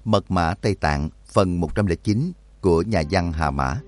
Mật mã Tây Tạng phần 109 của nhà văn Hà Mã.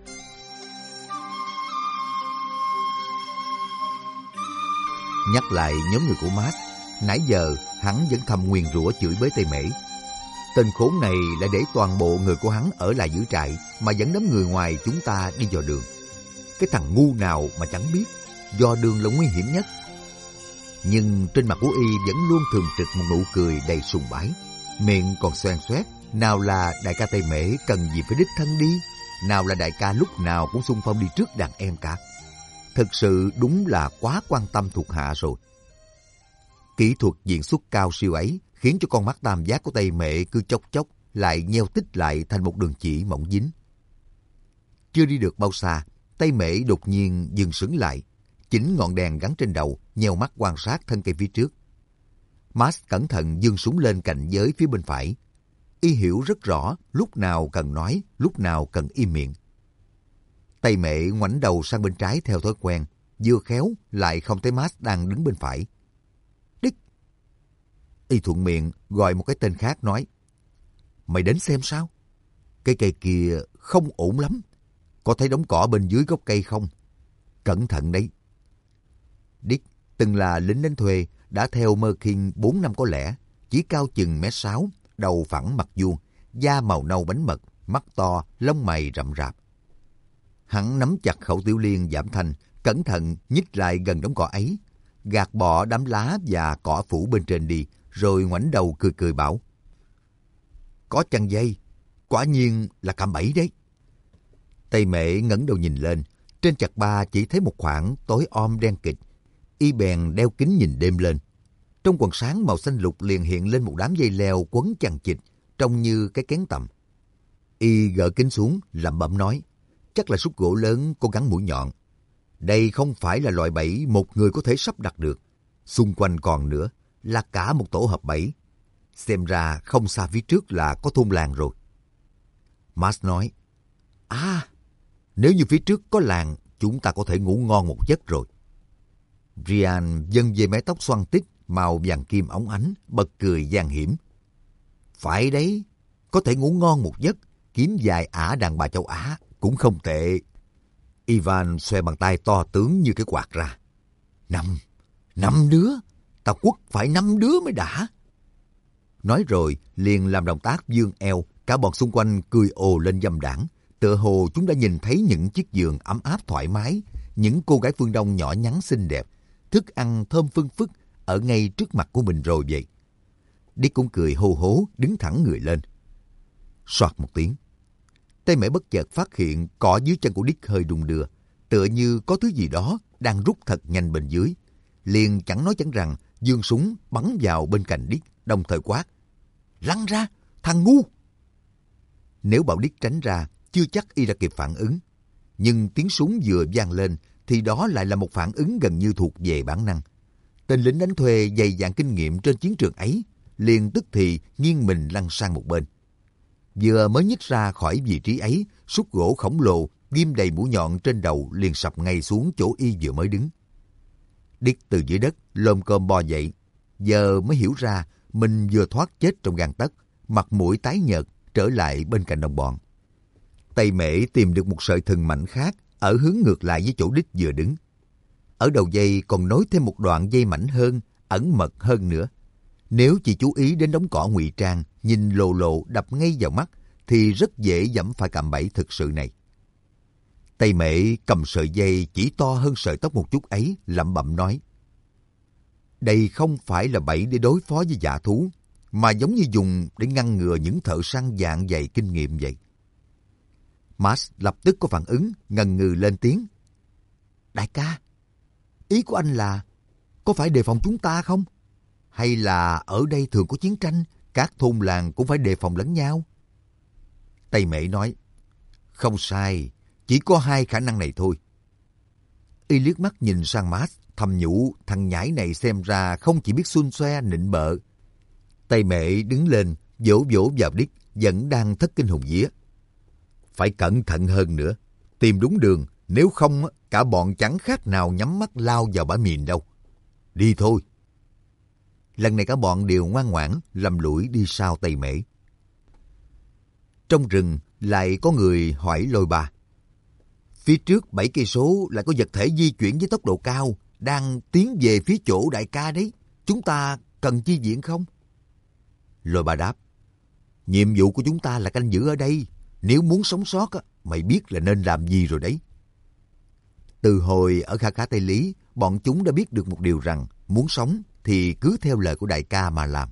Nhắc lại nhóm người của Mát, nãy giờ hắn vẫn thầm nguyền rủa chửi bới Tây Mễ. Tên khốn này lại để toàn bộ người của hắn ở lại giữ trại mà dẫn đám người ngoài chúng ta đi dò đường. Cái thằng ngu nào mà chẳng biết, dò đường là nguy hiểm nhất. Nhưng trên mặt của y vẫn luôn thường trực một nụ cười đầy sùng bái, miệng còn xoen xoét. Nào là đại ca Tây Mễ cần gì phải đích thân đi, nào là đại ca lúc nào cũng xung phong đi trước đàn em cả. Thực sự đúng là quá quan tâm thuộc hạ rồi. Kỹ thuật diễn xuất cao siêu ấy khiến cho con mắt tam giác của Tây Mễ cứ chốc chốc lại nheo tích lại thành một đường chỉ mỏng dính. Chưa đi được bao xa, Tây Mễ đột nhiên dừng sững lại, chỉnh ngọn đèn gắn trên đầu, nheo mắt quan sát thân cây phía trước. Max cẩn thận giương súng lên cạnh giới phía bên phải. Y hiểu rất rõ lúc nào cần nói, lúc nào cần im miệng. Tây Mễ ngoảnh đầu sang bên trái theo thói quen, vừa khéo lại không thấy Max đang đứng bên phải. Đích! Y thuận miệng gọi một cái tên khác nói: Mày đến xem sao? Cái cây kia không ổn lắm. Có thấy đống cỏ bên dưới gốc cây không? Cẩn thận đấy. Dick từng là lính đánh thuê, đã theo Merkin 4 năm có lẽ, chỉ cao chừng 1m6, đầu phẳng mặt vuông, da màu nâu bánh mật, mắt to, lông mày rậm rạp. Hắn nắm chặt khẩu tiểu liên giảm thanh, cẩn thận nhích lại gần đống cỏ ấy, gạt bỏ đám lá và cỏ phủ bên trên đi, rồi ngoảnh đầu cười cười bảo: Có chằng dây, quả nhiên là cạm bẫy đấy. Tây Mễ ngẩng đầu nhìn lên, trên chặt ba chỉ thấy một khoảng tối om đen kịt. Y bèn đeo kính nhìn đêm lên. Trong quần sáng màu xanh lục liền hiện lên một đám dây leo quấn chằng chịt, trông như cái kén tầm. Y gỡ kính xuống, lẩm bẩm nói: Chắc là xúc gỗ lớn có gắn mũi nhọn. Đây không phải là loại bẫy một người có thể sắp đặt được. Xung quanh còn nữa là cả một tổ hợp bẫy. Xem ra không xa phía trước là có thôn làng rồi. Max nói: Nếu như phía trước có làng, chúng ta có thể ngủ ngon một giấc rồi. Ryan vân về mái tóc xoăn tít màu vàng kim óng ánh, bật cười gian hiểm. Phải đấy, có thể ngủ ngon một giấc, kiếm vài ả đàn bà châu Á cũng không tệ. Ivan xoe bàn tay to tướng như cái quạt ra. Năm đứa, tao quất phải 5 đứa mới đã. Nói rồi liền làm động tác vươn eo, cả bọn xung quanh cười ồ lên dâm đãng, tựa hồ chúng đã nhìn thấy những chiếc giường ấm áp thoải mái, những cô gái phương Đông nhỏ nhắn xinh đẹp, thức ăn thơm phưng phức ở ngay trước mặt của mình rồi vậy. Dick cũng cười hô hố, đứng thẳng người lên. Soạt một tiếng, Tây Mễ bất chợt phát hiện cỏ dưới chân của Dick hơi đung đưa, tựa như có thứ gì đó đang rút thật nhanh bên dưới. Liền chẳng nói chẳng rằng, giương súng bắn vào bên cạnh Dick, đồng thời quát: Lăn ra, thằng ngu! Nếu bảo Dick tránh ra, chưa chắc y đã kịp phản ứng. Nhưng tiếng súng vừa vang lên, thì đó lại là một phản ứng gần như thuộc về bản năng. Tên lính đánh thuê dày dạn kinh nghiệm trên chiến trường ấy, liền tức thì nghiêng mình lăn sang một bên. Vừa mới nhích ra khỏi vị trí ấy, xúc gỗ khổng lồ, ghim đầy mũi nhọn trên đầu liền sập ngay xuống chỗ y vừa mới đứng. Dick từ dưới đất lồm cồm bò dậy, giờ mới hiểu ra mình vừa thoát chết trong gang tấc, mặt mũi tái nhợt trở lại bên cạnh đồng bọn. Tây Mễ tìm được một sợi thừng mảnh khác ở hướng ngược lại với chỗ Dick vừa đứng. Ở đầu dây còn nối thêm một đoạn dây mảnh hơn, ẩn mật hơn nữa. Nếu chỉ chú ý đến đống cỏ ngụy trang, nhìn lồ lộ đập ngay vào mắt, thì rất dễ dẫm phải cạm bẫy thực sự này. Tây Mễ cầm sợi dây chỉ to hơn sợi tóc một chút ấy, lẩm bẩm nói: Đây không phải là bẫy để đối phó với dã thú, mà giống như dùng để ngăn ngừa những thợ săn dạng dày kinh nghiệm vậy. Max lập tức có phản ứng, ngần ngừ lên tiếng: Đại ca, ý của anh là có phải đề phòng chúng ta không? Hay là ở đây thường có chiến tranh, các thôn làng cũng phải đề phòng lẫn nhau? Tây Mễ nói: Không sai, chỉ có 2 khả năng này thôi. Y liếc mắt nhìn sang Max, thầm nhủ thằng nhãi này xem ra không chỉ biết xun xoe nịnh bợ. Tây Mễ đứng lên, vỗ vỗ vào Dick vẫn đang thất kinh hồn vía. Phải cẩn thận hơn nữa, tìm đúng đường, nếu không cả bọn chẳng khác nào nhắm mắt lao vào bãi mìn đâu. Đi thôi. Lần này cả bọn đều ngoan ngoãn lầm lũi đi sau Tây Mễ. Trong rừng lại có người hỏi Lôi Ba. Phía trước 7 cây số lại có vật thể di chuyển với tốc độ cao, đang tiến về phía chỗ đại ca đấy. Chúng ta cần chi viện không? Lôi Ba đáp. Nhiệm vụ của chúng ta là canh giữ ở đây. Nếu muốn sống sót, mày biết là nên làm gì rồi đấy. Từ hồi ở Kha Khả Tây Lý, bọn chúng đã biết được một điều rằng muốn sống thì cứ theo lời của đại ca mà làm.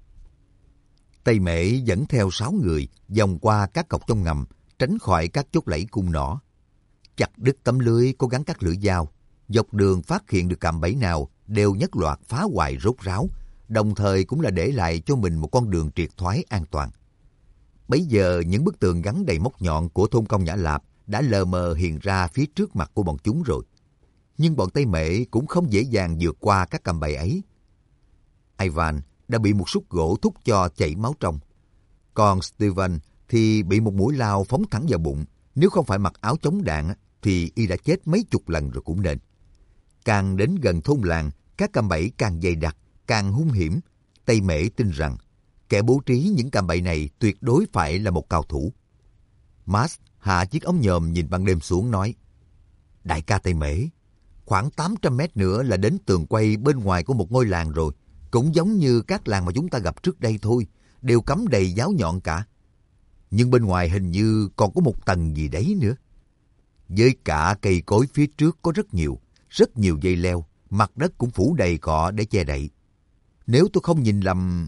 Tây Mễ dẫn theo 6 người vòng qua các cọc trong ngầm, tránh khỏi các chốt lẫy cung nỏ. Chặt đứt tấm lưới có gắn các lưỡi dao, dọc đường phát hiện được cạm bẫy nào đều nhất loạt phá hoại rốt ráo, đồng thời cũng là để lại cho mình một con đường triệt thoái an toàn. Bấy giờ những bức tường gắn đầy móc nhọn của thôn Công Nhã Lạp đã lờ mờ hiện ra phía trước mặt của bọn chúng rồi. Nhưng bọn Tây Mễ cũng không dễ dàng vượt qua các cạm bẫy ấy. Ivan đã bị một xúc gỗ thúc cho chảy máu trong. Còn Steven thì bị một mũi lao phóng thẳng vào bụng. Nếu không phải mặc áo chống đạn thì y đã chết mấy chục lần rồi cũng nên. Càng đến gần thôn làng, các cạm bẫy càng dày đặc, càng hung hiểm. Tây Mễ tin rằng kẻ bố trí những cạm bẫy này tuyệt đối phải là một cao thủ. Max hạ chiếc ống nhòm nhìn ban đêm xuống nói: Đại ca Tây Mễ, khoảng 800 mét nữa là đến tường quay bên ngoài của một ngôi làng rồi. Cũng giống như các làng mà chúng ta gặp trước đây thôi, đều cắm đầy giáo nhọn cả. Nhưng bên ngoài hình như còn có một tầng gì đấy nữa. Với cả cây cối phía trước có rất nhiều dây leo, mặt đất cũng phủ đầy cỏ để che đậy. Nếu tôi không nhìn lầm...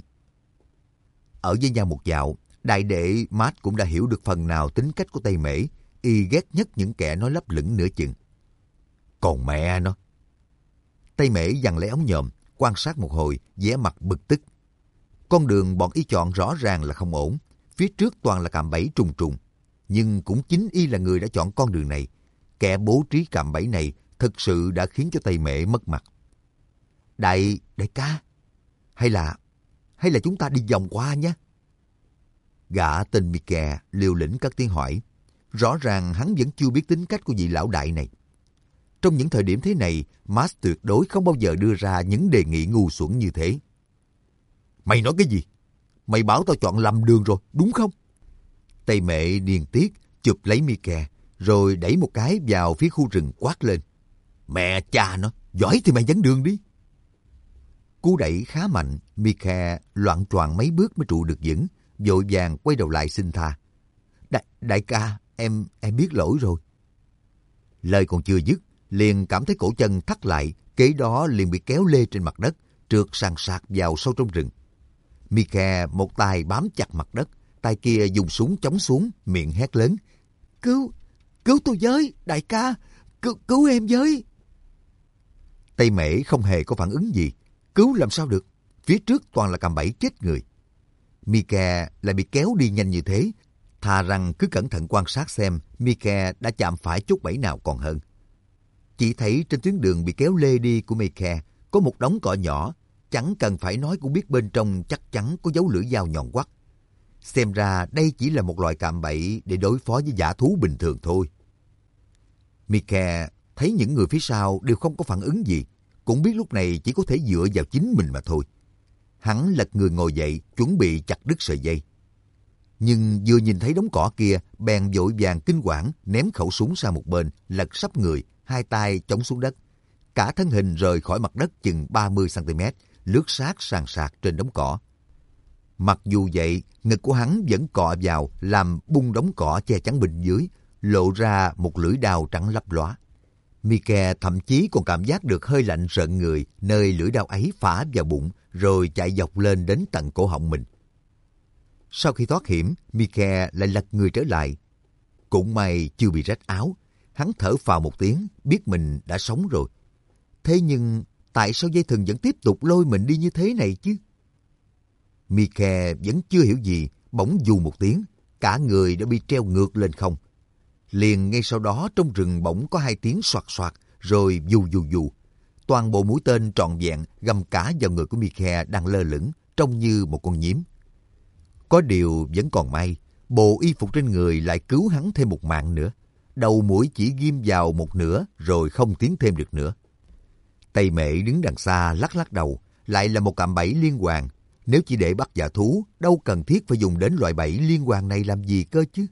Ở với nhau một dạo, đại đệ Matt cũng đã hiểu được phần nào tính cách của Tây Mễ. Y ghét nhất những kẻ nói lấp lửng nửa chừng. Còn mẹ nó! Tây Mễ giằng lấy ống nhòm, quan sát một hồi, vẻ mặt bực tức. Con đường bọn y chọn rõ ràng là không ổn. Phía trước toàn là cạm bẫy trùng trùng. Nhưng cũng chính y là người đã chọn con đường này. Kẻ bố trí cạm bẫy này thực sự đã khiến cho Tây Mễ mất mặt. Đại ca, hay là chúng ta đi vòng qua nhé? Gã tên Mike liều lĩnh cất tiếng hỏi. Rõ ràng hắn vẫn chưa biết tính cách của vị lão đại này. Trong những thời điểm thế này, Max tuyệt đối không bao giờ đưa ra những đề nghị ngu xuẩn như thế. Mày nói cái gì? Mày bảo tao chọn lầm đường rồi, đúng không? Tây Mễ điên tiết chụp lấy Mike, rồi đẩy một cái vào phía khu rừng quát lên. Mẹ cha nó, giỏi thì mày dẫn đường đi. Cú đẩy khá mạnh, Mike loạng choạng mấy bước mới trụ được vững, vội vàng quay đầu lại xin tha. Đại ca, em biết lỗi rồi. Lời còn chưa dứt, liền cảm thấy cổ chân thắt lại, kế đó liền bị kéo lê trên mặt đất, trượt sàn sạt vào sâu trong rừng. Mike một tay bám chặt mặt đất, tay kia dùng súng chống xuống, miệng hét lớn. Cứu tôi với, đại ca, cứu em với. Tây Mễ không hề có phản ứng gì. Cứu làm sao được, phía trước toàn là cạm bẫy chết người. Mike lại bị kéo đi nhanh như thế, thà rằng cứ cẩn thận quan sát xem Mike đã chạm phải chốt bẫy nào còn hơn. Chỉ thấy trên tuyến đường bị kéo lê đi của Mike có một đống cỏ nhỏ, chẳng cần phải nói cũng biết bên trong chắc chắn có dấu lưỡi dao nhọn quắt. Xem ra đây chỉ là một loại cạm bẫy để đối phó với dã thú bình thường thôi. Mike thấy những người phía sau đều không có phản ứng gì, cũng biết lúc này chỉ có thể dựa vào chính mình mà thôi. Hắn lật người ngồi dậy, chuẩn bị chặt đứt sợi dây. Nhưng vừa nhìn thấy đống cỏ kia, bèn vội vàng kinh hoảng ném khẩu súng sang một bên, lật sấp người, hai tay chống xuống đất. Cả thân hình rời khỏi mặt đất chừng 30 cm, lướt sát sàn sạt trên đống cỏ. Mặc dù vậy, ngực của hắn vẫn cọ vào, làm bung đống cỏ che chắn bên dưới, lộ ra một lưỡi đao trắng lấp lóa. Mike thậm chí còn cảm giác được hơi lạnh rợn người nơi lưỡi đao ấy phả vào bụng, rồi chạy dọc lên đến tận cổ họng mình. Sau khi thoát hiểm, Mike lại lật người trở lại. Cũng may chưa bị rách áo, hắn thở phào một tiếng, biết mình đã sống rồi. Thế nhưng tại sao dây thừng vẫn tiếp tục lôi mình đi như thế này chứ? Mike vẫn chưa hiểu gì, bỗng dù một tiếng, cả người đã bị treo ngược lên không. Liền ngay sau đó trong rừng bỗng có hai tiếng soạt soạt, rồi dù dù dù. Toàn bộ mũi tên trọn vẹn găm cả vào người của Mike đang lơ lửng, trông như một con nhím. Có điều vẫn còn may, bộ y phục trên người lại cứu hắn thêm một mạng nữa. Đầu mũi chỉ ghim vào một nửa rồi không tiến thêm được nữa. Tây Mễ đứng đằng xa lắc lắc đầu, lại là một cạm bẫy liên hoàn. Nếu chỉ để bắt giả thú, đâu cần thiết phải dùng đến loại bẫy liên hoàn này làm gì cơ chứ?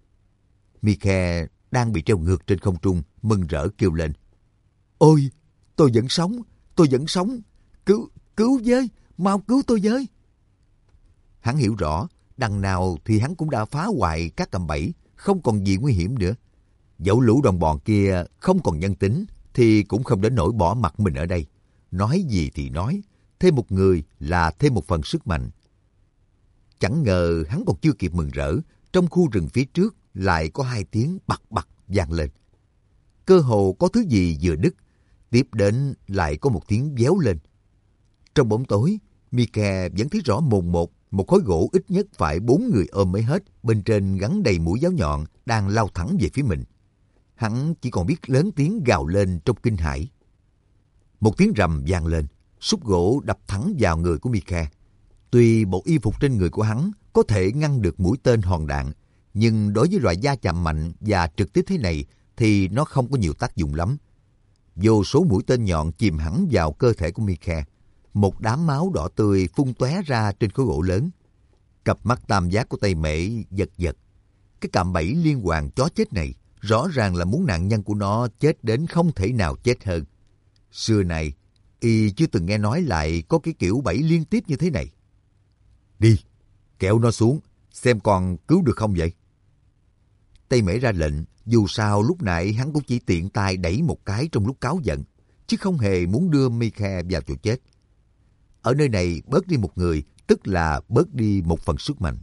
Mike đang bị treo ngược trên không trung, mừng rỡ kêu lên. Ôi, tôi vẫn sống, cứu với, mau cứu tôi với. Hắn hiểu rõ, đằng nào thì hắn cũng đã phá hoại các cạm bẫy, không còn gì nguy hiểm nữa. Dẫu lũ đồng bọn kia không còn nhân tính, thì cũng không đến nỗi bỏ mặt mình ở đây. Nói gì thì nói, thêm một người là thêm một phần sức mạnh. Chẳng ngờ hắn còn chưa kịp mừng rỡ, trong khu rừng phía trước lại có 2 tiếng bặt bặt vang lên. Cơ hồ có thứ gì vừa đứt, tiếp đến lại có một tiếng véo lên. Trong bóng tối, Mike vẫn thấy rõ mồn một khối gỗ ít nhất phải 4 người ôm mới hết, bên trên gắn đầy mũi giáo nhọn đang lao thẳng về phía mình. Hắn chỉ còn biết lớn tiếng gào lên trong kinh hãi. Một tiếng rầm vang lên, xúc gỗ đập thẳng vào người của Mike. Tuy bộ y phục trên người của hắn có thể ngăn được mũi tên hòn đạn, nhưng đối với loại va chạm mạnh và trực tiếp thế này thì nó không có nhiều tác dụng lắm. Vô số mũi tên nhọn chìm hẳn vào cơ thể của Mike. Một đám máu đỏ tươi phun tóe ra trên khối gỗ lớn. Cặp mắt tam giác của Tây Mễ giật giật. Cái cạm bẫy liên hoàn chó chết này rõ ràng là muốn nạn nhân của nó chết đến không thể nào chết hơn. Xưa này, y chưa từng nghe nói lại có cái kiểu bẫy liên tiếp như thế này. Đi, kéo nó xuống, xem còn cứu được không vậy? Tây Mễ ra lệnh, dù sao lúc nãy hắn cũng chỉ tiện tay đẩy một cái trong lúc cáu giận, chứ không hề muốn đưa Mike vào chỗ chết. Ở nơi này bớt đi một người, tức là bớt đi một phần sức mạnh.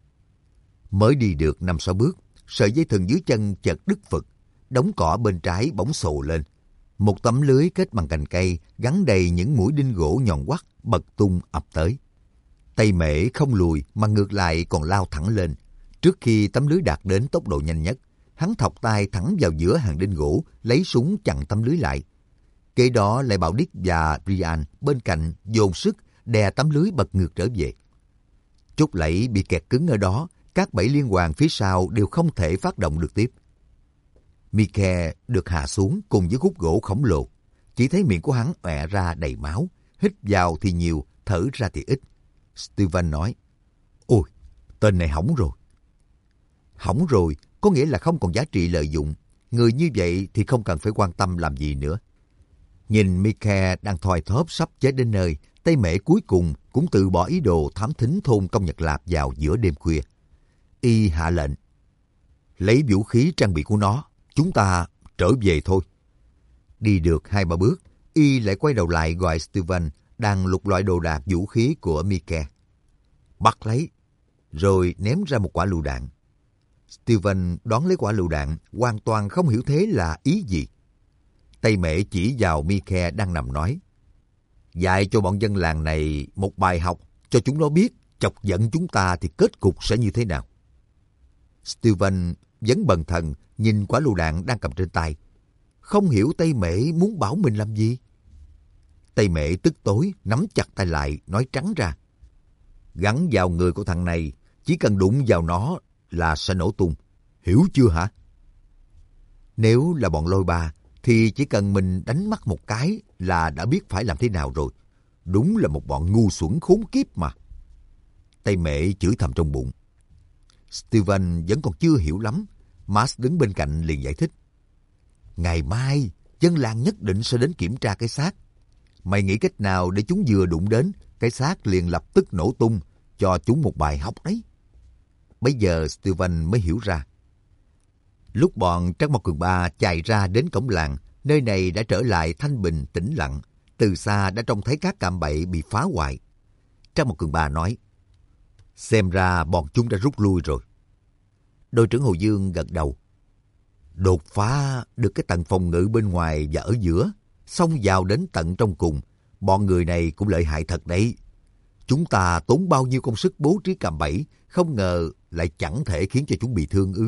Mới đi được 5-6 bước, sợi dây thừng dưới chân chợt đứt phực, đống cỏ bên trái bỗng xồ lên. Một tấm lưới kết bằng cành cây gắn đầy những mũi đinh gỗ nhọn quắt bật tung ập tới. Tây Mễ không lùi mà ngược lại còn lao thẳng lên. Trước khi tấm lưới đạt đến tốc độ nhanh nhất, hắn thọc tay thẳng vào giữa hàng đinh gỗ, lấy súng chặn tấm lưới lại. Kế đó lại bảo Dick và Ryan bên cạnh dồn sức đè tấm lưới bật ngược trở về. Chốt lẫy bị kẹt cứng ở đó, các bẫy liên hoàn phía sau đều không thể phát động được tiếp. Mike được hạ xuống cùng với khúc gỗ khổng lồ. Chỉ thấy miệng của hắn ọe ra đầy máu, hít vào thì nhiều, thở ra thì ít. Steven nói, ôi, tên này hỏng rồi. Hỏng rồi có nghĩa là không còn giá trị lợi dụng. Người như vậy thì không cần phải quan tâm làm gì nữa. Nhìn Mike đang thoi thóp sắp chết đến nơi, Tây Mễ cuối cùng cũng từ bỏ ý đồ thám thính thôn Công Nhật Lạp vào giữa đêm khuya. Y hạ lệnh, lấy vũ khí trang bị của nó, chúng ta trở về thôi. Đi được 2-3 bước, Y lại quay đầu lại gọi Steven đang lục loại đồ đạc vũ khí của Mike. Bắt lấy, rồi ném ra một quả lựu đạn. Steven đón lấy quả lựu đạn, hoàn toàn không hiểu thế là ý gì. Tây Mễ chỉ vào Mike đang nằm nói, dạy cho bọn dân làng này một bài học, cho chúng nó biết chọc giận chúng ta thì kết cục sẽ như thế nào. Steven vẫn bần thần nhìn quả lựu đạn đang cầm trên tay. Không hiểu Tây Mễ muốn bảo mình làm gì. Tây Mễ tức tối nắm chặt tay lại, nói trắng ra, gắn vào người của thằng này, chỉ cần đụng vào nó là sẽ nổ tung. Hiểu chưa hả? Nếu là bọn Lôi Ba thì chỉ cần mình đánh mắt một cái là đã biết phải làm thế nào rồi. Đúng là một bọn ngu xuẩn khốn kiếp mà. Tây Mễ chửi thầm trong bụng. Steven vẫn còn chưa hiểu lắm. Max đứng bên cạnh liền giải thích. Ngày mai, dân làng nhất định sẽ đến kiểm tra cái xác. Mày nghĩ cách nào để chúng vừa đụng đến, cái xác liền lập tức nổ tung, cho chúng một bài học đấy. Bây giờ Steven mới hiểu ra. Lúc bọn Trắc Mộc Cường Ba chạy ra đến cổng làng, nơi này đã trở lại thanh bình tĩnh lặng. Từ xa đã trông thấy các cạm bẫy bị phá hoại. Trắc Mộc Cường Ba nói, xem ra bọn chúng đã rút lui rồi. Đội trưởng Hồ Dương gật đầu. Đột phá được cái tầng phòng ngự bên ngoài và ở giữa, xông vào đến tận trong cùng. Bọn người này cũng lợi hại thật đấy. Chúng ta tốn bao nhiêu công sức bố trí cạm bẫy, không ngờ lại chẳng thể khiến cho chúng bị thương ư.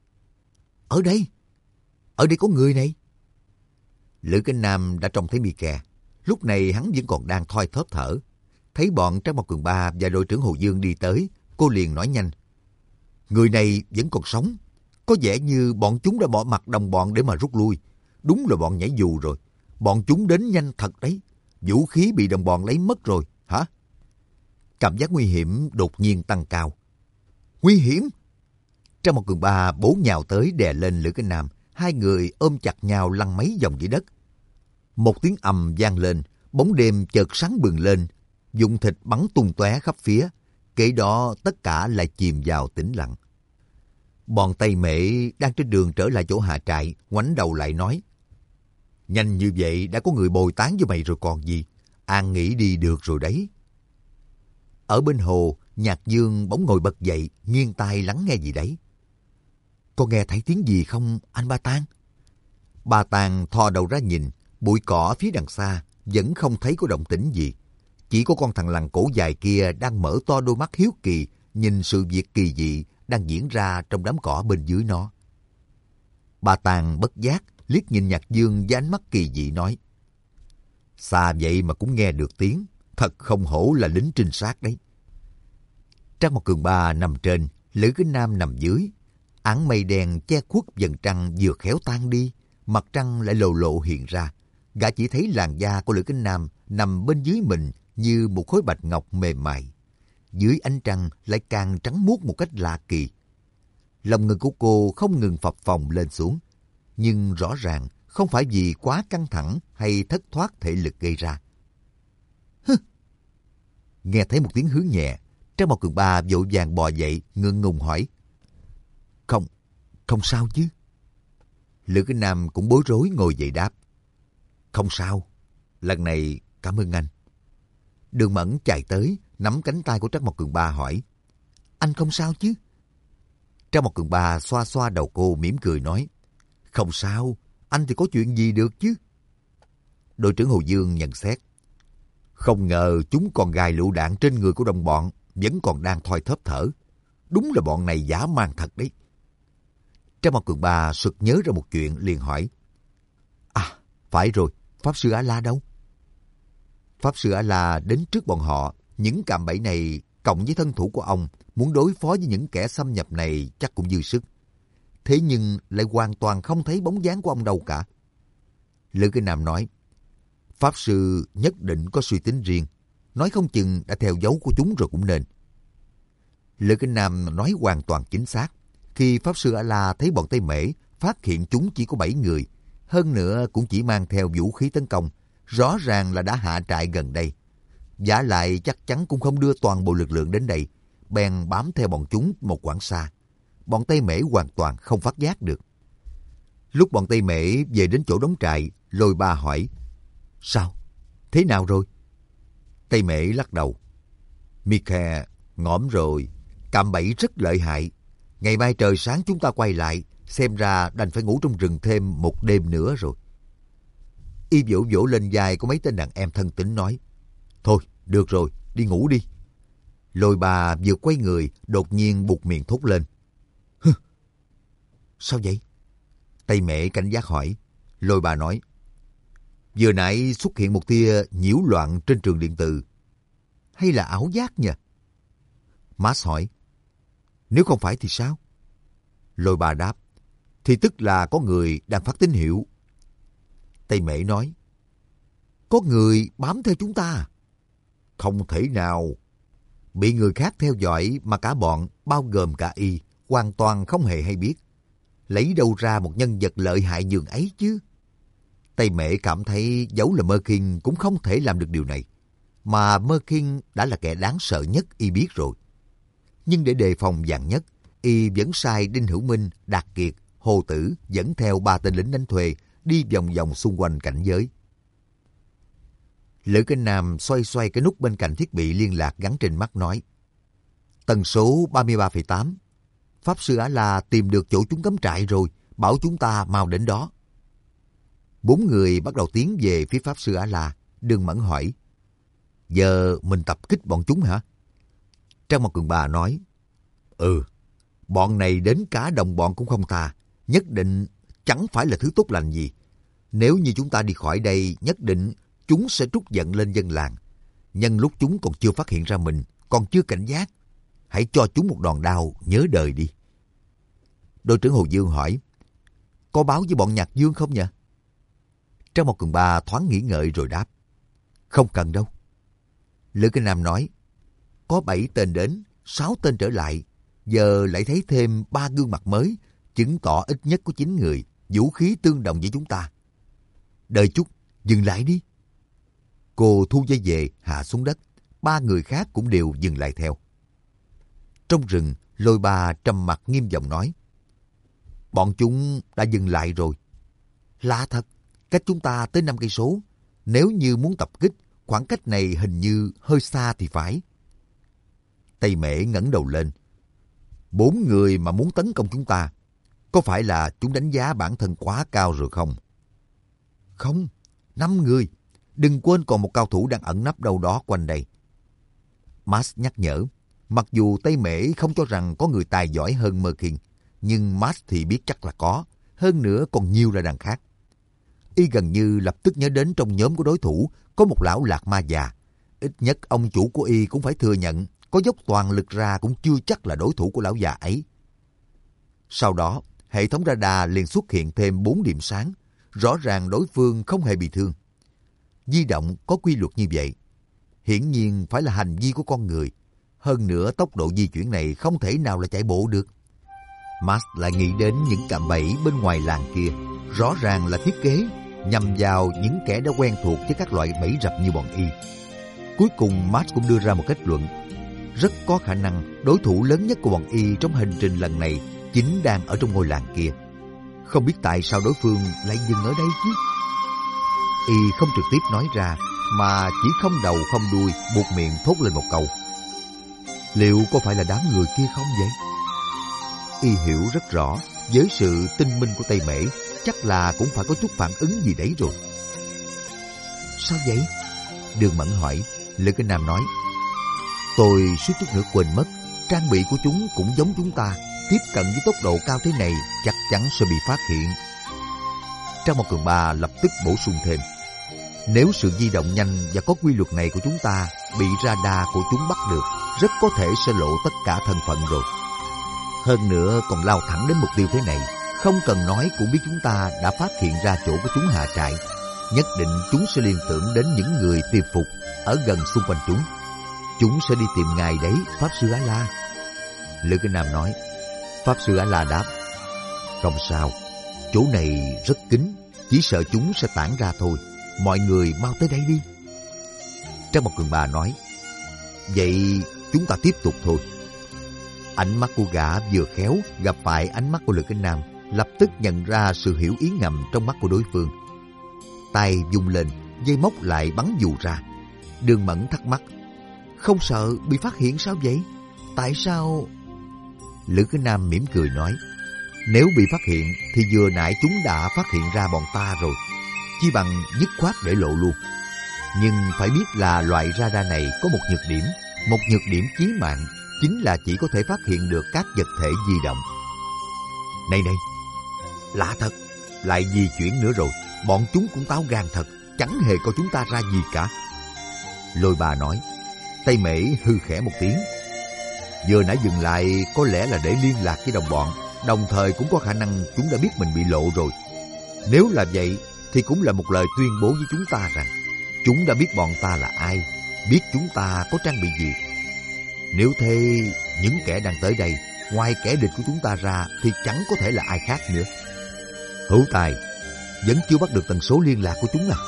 Ở đây có người này. Lữ Kinh Nam đã trông thấy Mike. Lúc này hắn vẫn còn đang thoi thóp thở. Thấy bọn Trác Mộc Cường Ba và đội trưởng Hồ Dương đi tới, cô liền nói nhanh. Người này vẫn còn sống. Có vẻ như bọn chúng đã bỏ mặt đồng bọn để mà rút lui. Đúng là bọn nhảy dù rồi. Bọn chúng đến nhanh thật đấy. Vũ khí bị đồng bọn lấy mất rồi, hả? Cảm giác nguy hiểm đột nhiên tăng cao. Nguy hiểm! Trang một cường ba bổ nhào tới đè lên Lữ Cái Nam, hai người ôm chặt nhau lăn mấy vòng dưới đất. Một tiếng ầm vang lên, bóng đêm chợt sáng bừng lên, dụng thịt bắn tung tóe khắp phía. Kế đó tất cả lại chìm vào tĩnh lặng. Bọn Tây Mễ đang trên đường trở lại chỗ hạ trại, ngoảnh đầu lại nói: nhanh như vậy đã có người bồi tán với mày rồi còn gì, an nghỉ đi được rồi đấy. Ở bên hồ, Nhạc Dương bỗng ngồi bật dậy, nghiêng tai lắng nghe gì đấy. Có nghe thấy tiếng gì không, anh Ba Tang? Ba Tang thò đầu ra nhìn, bụi cỏ phía đằng xa vẫn không thấy có động tĩnh gì. Chỉ có con thằng lằn cổ dài kia đang mở to đôi mắt hiếu kỳ, nhìn sự việc kỳ dị đang diễn ra trong đám cỏ bên dưới nó. Ba Tang bất giác liếc nhìn Nhạc Dương với ánh mắt kỳ dị nói: xa vậy mà cũng nghe được tiếng, thật không hổ là lính trinh sát đấy. Trang một cường ba nằm trên, Lữ Cái Nam nằm dưới. Áng mây đen che khuất vầng trăng vừa khéo tan đi, mặt trăng lại lồ lộ hiện ra. Gã chỉ thấy làn da của Lữ Cái Nam nằm bên dưới mình như một khối bạch ngọc mềm mại. Dưới ánh trăng lại càng trắng muốt một cách lạ kỳ. Lòng ngực của cô không ngừng phập phồng lên xuống, nhưng rõ ràng không phải vì quá căng thẳng hay thất thoát thể lực gây ra. Hứ! Nghe thấy một tiếng hứ nhẹ, Trang Bảo Cường Ba vội vàng bò dậy, ngượng ngùng hỏi: Không sao chứ? Lữ Cái Nam cũng bối rối ngồi dậy đáp: không sao, lần này cảm ơn anh. Đường Mẫn chạy tới, nắm cánh tay của Trang Bảo Cường Ba hỏi: anh không sao chứ? Trang Bảo Cường Ba xoa xoa đầu cô mỉm cười nói: không sao, anh thì có chuyện gì được chứ? Đội trưởng Hồ Dương nhận xét: không ngờ chúng còn gài lựu đạn trên người của đồng bọn, vẫn còn đang thoi thóp thở. Đúng là bọn này dã man thật đấy. Trang Bảo Cường Ba sực nhớ ra một chuyện, liền hỏi: à, phải rồi, Pháp Sư A-la đâu? Pháp Sư A-la đến trước bọn họ, những cạm bẫy này cộng với thân thủ của ông, muốn đối phó với những kẻ xâm nhập này chắc cũng dư sức. Thế nhưng lại hoàn toàn không thấy bóng dáng của ông đâu cả. Lữ Cái Nam nói: Pháp Sư nhất định có suy tính riêng, nói không chừng đã theo dấu của chúng rồi cũng nên. Lữ Cái Nam nói hoàn toàn chính xác. Khi Pháp Sư A-la thấy bọn Tây Mễ phát hiện chúng chỉ có 7 người, hơn nữa cũng chỉ mang theo vũ khí tấn công, rõ ràng là đã hạ trại gần đây. Vả lại chắc chắn cũng không đưa toàn bộ lực lượng đến đây, bèn bám theo bọn chúng một quãng xa. Bọn Tây Mễ hoàn toàn không phát giác được. Lúc bọn Tây Mễ về đến chỗ đóng trại, Lôi Ba hỏi: sao? Thế nào rồi? Tây Mễ lắc đầu: Mika, ngõm rồi, cạm bẫy rất lợi hại. Ngày mai trời sáng chúng ta quay lại, xem ra đành phải ngủ trong rừng thêm một đêm nữa rồi. Y vỗ vỗ lên vai của mấy tên đàn em thân tín nói: thôi, được rồi, đi ngủ đi. Lôi Ba vừa quay người, đột nhiên buột miệng thốt lên: hừ, sao vậy? Tây Mễ cảnh giác hỏi. Lôi Ba nói: vừa nãy xuất hiện một tia nhiễu loạn trên trường điện tử. Hay là ảo giác nhỉ? Max hỏi: nếu không phải thì sao? Lôi Ba đáp: thì tức là có người đang phát tín hiệu. Tây Mễ nói: có người bám theo chúng ta? Không thể nào. Bị người khác theo dõi mà cả bọn, bao gồm cả y, hoàn toàn không hề hay biết. Lấy đâu ra một nhân vật lợi hại nhường ấy chứ? Tây Mễ cảm thấy dẫu là Merkin cũng không thể làm được điều này. Mà Merkin đã là kẻ đáng sợ nhất y biết rồi. Nhưng để đề phòng vạn nhất, y vẫn sai Đinh Hữu Minh, Đạt Kiệt, Hồ Tử dẫn theo 3 tên lính đánh thuê đi vòng vòng xung quanh cảnh giới. Lữ Cái Nam xoay xoay cái nút bên cạnh thiết bị liên lạc gắn trên mắt nói: tần số 33,8. Pháp Sư A-la tìm được chỗ chúng cắm trại rồi, bảo chúng ta mau đến đó. 4 người bắt đầu tiến về phía Pháp Sư A-la. Đường Mẫn hỏi: giờ mình tập kích bọn chúng hả? Trang Mộc Cường Bà nói: ừ, bọn này đến cả đồng bọn cũng không tha, nhất định chẳng phải là thứ tốt lành gì. Nếu như chúng ta đi khỏi đây, nhất định chúng sẽ trút giận lên dân làng. Nhân lúc chúng còn chưa phát hiện ra mình, còn chưa cảnh giác, hãy cho chúng một đòn đao nhớ đời đi. Đội trưởng Hồ Dương hỏi: có báo với bọn Nhạc Dương không nhỉ? Trang Mộc Cường Ba thoáng nghĩ ngợi rồi đáp: không cần đâu. Lữ Cái Nam nói: có 7 tên đến, 6 tên trở lại. Giờ lại thấy thêm 3 gương mặt mới, chứng tỏ ít nhất có 9 người, vũ khí tương đồng với chúng ta. Đợi chút, dừng lại đi. Cô thu dây về, hạ xuống đất. 3 người khác cũng đều dừng lại theo. Trong rừng, Lôi Ba trầm mặt nghiêm giọng nói. Bọn chúng đã dừng lại rồi. Lạ thật, cách chúng ta tới 5 cây số. Nếu như muốn tập kích, khoảng cách này hình như hơi xa thì phải. Tây Mễ ngẩng đầu lên. 4 người mà muốn tấn công chúng ta, có phải là chúng đánh giá bản thân quá cao rồi không? Không, 5 người. Đừng quên còn một cao thủ đang ẩn nấp đâu đó quanh đây. Max nhắc nhở. Mặc dù Tây Mễ không cho rằng có người tài giỏi hơn Mơ Khiên, nhưng Max thì biết chắc là có. Hơn nữa còn nhiều là đằng khác. Y gần như lập tức nhớ đến trong nhóm của đối thủ có một lão lạc ma già. Ít nhất ông chủ của Y cũng phải thừa nhận có dốc toàn lực ra cũng chưa chắc là đối thủ của lão già ấy. Sau đó, hệ thống radar liền xuất hiện thêm 4 điểm sáng. Rõ ràng đối phương không hề bị thương. Di động có quy luật như vậy. Hiển nhiên phải là hành vi của con người. Hơn nữa tốc độ di chuyển này không thể nào là chạy bộ được. Max lại nghĩ đến những cạm bẫy bên ngoài làng kia. Rõ ràng là thiết kế nhằm vào những kẻ đã quen thuộc với các loại bẫy rập như bọn Y. Cuối cùng Max cũng đưa ra một kết luận. Rất có khả năng đối thủ lớn nhất của bọn Y trong hành trình lần này chính đang ở trong ngôi làng kia. Không biết tại sao đối phương lại dừng ở đây chứ? Y không trực tiếp nói ra, mà chỉ không đầu không đuôi buột miệng thốt lên một câu. Liệu có phải là đám người kia không vậy? Y hiểu rất rõ, với sự tinh minh của Tây Mễ, chắc là cũng phải có chút phản ứng gì đấy rồi. Sao vậy? Đường Mẫn hỏi. Lữ Kinh Nam nói. Tôi suýt chút nữa quên mất, trang bị của chúng cũng giống chúng ta, tiếp cận với tốc độ cao thế này chắc chắn sẽ bị phát hiện. Trang Một Cường Ba lập tức bổ sung thêm. Nếu sự di động nhanh và có quy luật này của chúng ta bị radar của chúng bắt được, rất có thể sẽ lộ tất cả thân phận rồi. Hơn nữa còn lao thẳng đến mục tiêu thế này, không cần nói cũng biết chúng ta đã phát hiện ra chỗ của chúng hạ trại. Nhất định chúng sẽ liên tưởng đến những người tiệp phục ở gần xung quanh chúng. Chúng sẽ đi tìm ngài đấy, Pháp Sư A-La. Lữ Kinh Nam nói. Pháp Sư A-La đáp. Không sao, chỗ này rất kín, chỉ sợ chúng sẽ tản ra thôi. Mọi người mau tới đây đi. Trang Một Cường Ba nói. Vậy chúng ta tiếp tục thôi. Ánh mắt của gã vừa khéo gặp phải ánh mắt của Lữ Kinh Nam, lập tức nhận ra sự hiểu ý ngầm trong mắt của đối phương. Tay vung lên, dây móc lại bắn dù ra. Đường Mẫn thắc mắc. Không sợ bị phát hiện sao vậy? Tại sao? Lữ Kinh Nam mỉm cười nói. Nếu bị phát hiện thì vừa nãy chúng đã phát hiện ra bọn ta rồi. Chi bằng dứt khoát để lộ luôn. Nhưng phải biết là loại radar này có một nhược điểm. Một nhược điểm chí mạng chính là chỉ có thể phát hiện được các vật thể di động. Này này, lạ thật, lại di chuyển nữa rồi. Bọn chúng cũng táo gan thật, chẳng hề coi chúng ta ra gì cả. Lôi Bà nói. Tây Mễ hư khẽ một tiếng. Vừa nãy dừng lại có lẽ là để liên lạc với đồng bọn, đồng thời cũng có khả năng chúng đã biết mình bị lộ rồi. Nếu là vậy thì cũng là một lời tuyên bố với chúng ta rằng chúng đã biết bọn ta là ai, biết chúng ta có trang bị gì. Nếu thế, những kẻ đang tới đây, ngoài kẻ địch của chúng ta ra thì chẳng có thể là ai khác nữa. Hữu Tài, vẫn chưa bắt được tần số liên lạc của chúng à?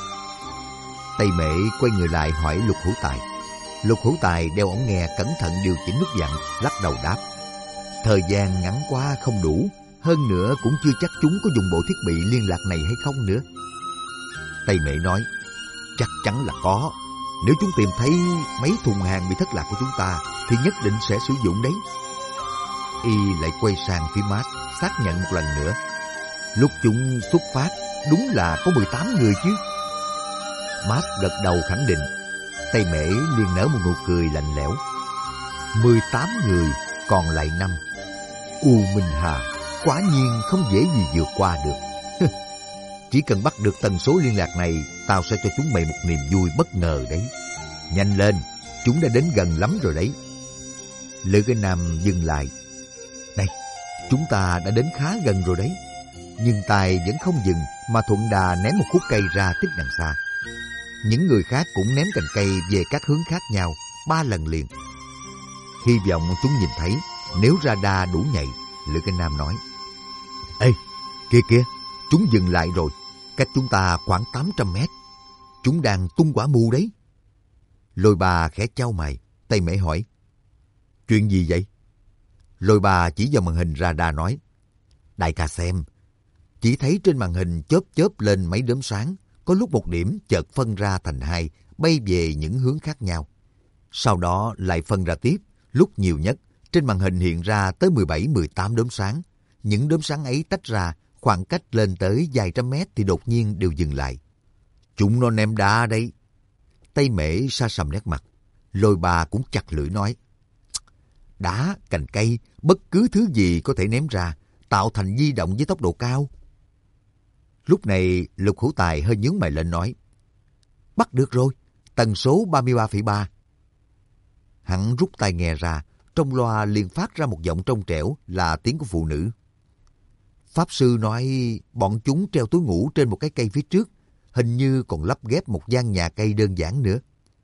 Tây Mễ quay người lại hỏi Lục Hữu Tài. Lục Hữu Tài đeo ống nghe cẩn thận điều chỉnh nút dặn, lắc đầu đáp. Thời gian ngắn quá không đủ, hơn nữa cũng chưa chắc chúng có dùng bộ thiết bị liên lạc này hay không nữa. Tây Mễ nói, chắc chắn là có. Nếu chúng tìm thấy mấy thùng hàng bị thất lạc của chúng ta thì nhất định sẽ sử dụng đấy. Y lại quay sang phía Matt, xác nhận một lần nữa. Lúc chúng xuất phát đúng là có 18 người chứ. Matt gật đầu khẳng định. Tây Mễ liền nở một nụ cười lạnh lẽo. 18 người, còn lại 5. U Minh Hà, quả nhiên không dễ gì vượt qua được. Chỉ cần bắt được tần số liên lạc này, tao sẽ cho chúng mày một niềm vui bất ngờ đấy. Nhanh lên, chúng đã đến gần lắm rồi đấy. Lữ Kinh Nam dừng lại. Này, chúng ta đã đến khá gần rồi đấy. Nhưng Tài vẫn không dừng mà thuận đà ném một khúc cây ra tích đằng xa. Những người khác cũng ném cành cây về các hướng khác nhau 3 lần liền. Hy vọng chúng nhìn thấy, nếu radar đủ nhạy, Lữ Kinh Nam nói. Ê, kìa kìa, chúng dừng lại rồi, cách chúng ta khoảng 800 mét. Chúng đang tung quả mù đấy. Lôi Ba khẽ chau mày, Tây Mễ hỏi. Chuyện gì vậy? Lôi Ba chỉ vào màn hình radar nói. Đại ca xem, chỉ thấy trên màn hình chớp chớp lên mấy đốm sáng, có lúc một điểm chợt phân ra thành hai, bay về những hướng khác nhau. Sau đó lại phân ra tiếp, lúc nhiều nhất, trên màn hình hiện ra tới 17-18 đốm sáng. Những đốm sáng ấy tách ra, khoảng cách lên tới vài trăm mét thì đột nhiên đều dừng lại. Chúng nó ném đá đấy. Tây Mễ sa sầm nét mặt. Lôi Ba cũng chặt lưỡi nói. Đá, cành cây, bất cứ thứ gì có thể ném ra, tạo thành di động với tốc độ cao. Lúc này Lục Hữu Tài hơi nhướng mày lên nói. Bắt được rồi, tần số 33,3. Hắn rút tai nghe ra, trong loa liền phát ra một giọng trong trẻo là tiếng của phụ nữ. Pháp sư nói bọn chúng treo túi ngủ trên một cái cây phía trước, hình như còn lắp ghép một gian nhà cây đơn giản nữa.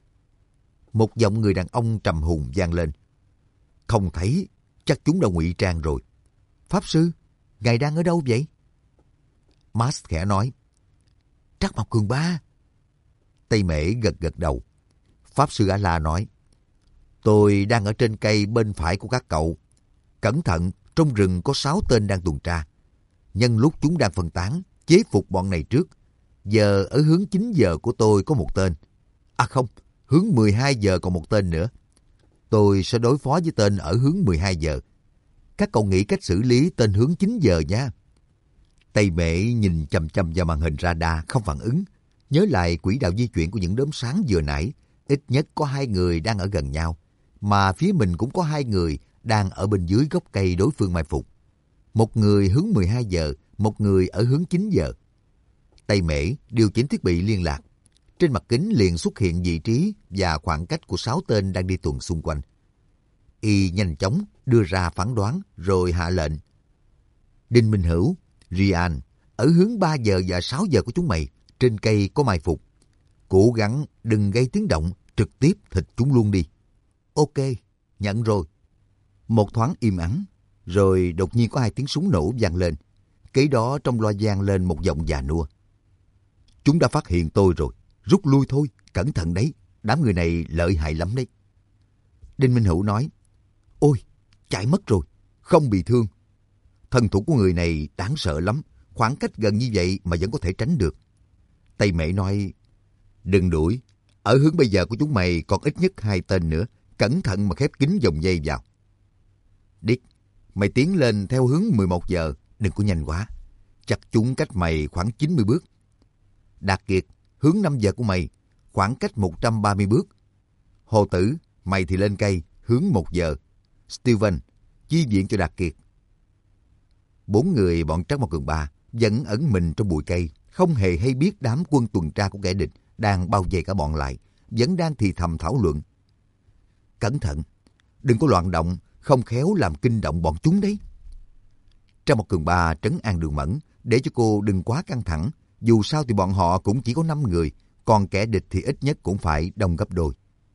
Một giọng người đàn ông trầm hùng vang lên. Không thấy, chắc chúng đã ngụy trang rồi. Pháp sư, ngài đang ở đâu vậy? Max khẽ nói. Trắc Mộc Cường Ba. Tây Mễ gật gật đầu. Pháp sư A-la nói. Tôi đang ở trên cây bên phải của các cậu. Cẩn thận, trong rừng có 6 tên đang tuần tra. Nhân lúc chúng đang phân tán, chế phục bọn này trước. Giờ ở hướng 9 giờ của tôi có một tên. À không, hướng 12 giờ còn một tên nữa. Tôi sẽ đối phó với tên ở hướng 12 giờ. Các cậu nghĩ cách xử lý tên hướng 9 giờ nha. Tây Mễ nhìn chằm chằm vào màn hình radar không phản ứng. Nhớ lại quỹ đạo di chuyển của những đốm sáng vừa nãy. Ít nhất có 2 người đang ở gần nhau. Mà phía mình cũng có 2 người đang ở bên dưới gốc cây đối phương mai phục. Một người hướng 12 giờ, một người ở hướng 9 giờ. Tây Mễ điều chỉnh thiết bị liên lạc. Trên mặt kính liền xuất hiện vị trí và khoảng cách của 6 tên đang đi tuần xung quanh. Y nhanh chóng đưa ra phán đoán rồi hạ lệnh. Đinh Minh Hữu, Rian, ở hướng 3 giờ và 6 giờ của chúng mày, trên cây có mai phục. Cố gắng đừng gây tiếng động, trực tiếp thịt chúng luôn đi. Ok, nhận rồi. Một thoáng im ắng, rồi đột nhiên có 2 tiếng súng nổ vang lên. Kế đó trong loa vang lên một giọng già nua. Chúng đã phát hiện tôi rồi, rút lui thôi, cẩn thận đấy, đám người này lợi hại lắm đấy. Đinh Minh Hữu nói, ôi, chạy mất rồi, không bị thương. Thân thủ của người này đáng sợ lắm, khoảng cách gần như vậy mà vẫn có thể tránh được. Tây Mễ nói, đừng đuổi, ở hướng bây giờ của chúng mày còn ít nhất 2 tên nữa, cẩn thận mà khép kín vòng dây vào. Dick, mày tiến lên theo hướng 11 giờ, đừng có nhanh quá, chắc chúng cách mày khoảng 90 bước. Đạt Kiệt, hướng 5 giờ của mày, khoảng cách 130 bước. Hồ Tử, mày thì lên cây, hướng 1 giờ. Steven, chi viện cho Đạt Kiệt. 4 người bọn Trắc Mộc Cường Ba vẫn ẩn mình trong bụi cây, không hề hay biết đám quân tuần tra của kẻ địch đang bao vây cả bọn lại, vẫn đang thì thầm thảo luận. Cẩn thận, đừng có loạn động, không khéo làm kinh động bọn chúng đấy. Trắc Mộc Cường Ba trấn an Đường Mẫn, để cho cô đừng quá căng thẳng, dù sao thì bọn họ cũng chỉ có 5 người, còn kẻ địch thì ít nhất cũng phải đông gấp đôi.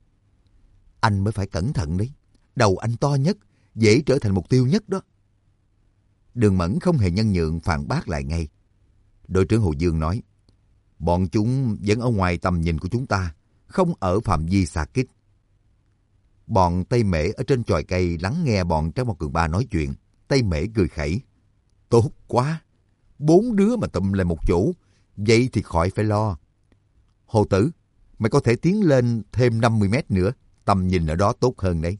Anh mới phải cẩn thận đấy, đầu anh to nhất, dễ trở thành mục tiêu nhất đó. Đường Mẫn không hề nhân nhượng phản bác lại ngay. Đội trưởng Hồ Dương nói, bọn chúng vẫn ở ngoài tầm nhìn của chúng ta, không ở phạm vi xạ kích. Bọn Tây Mễ ở trên chòi cây lắng nghe bọn Trắc Mộc Cường Ba nói chuyện. Tây Mễ cười khẩy. Tốt quá, 4 đứa mà tụm lại một chỗ, vậy thì khỏi phải lo. Hồ Tử, mày có thể tiến lên thêm 50 mét nữa, tầm nhìn ở đó tốt hơn đấy.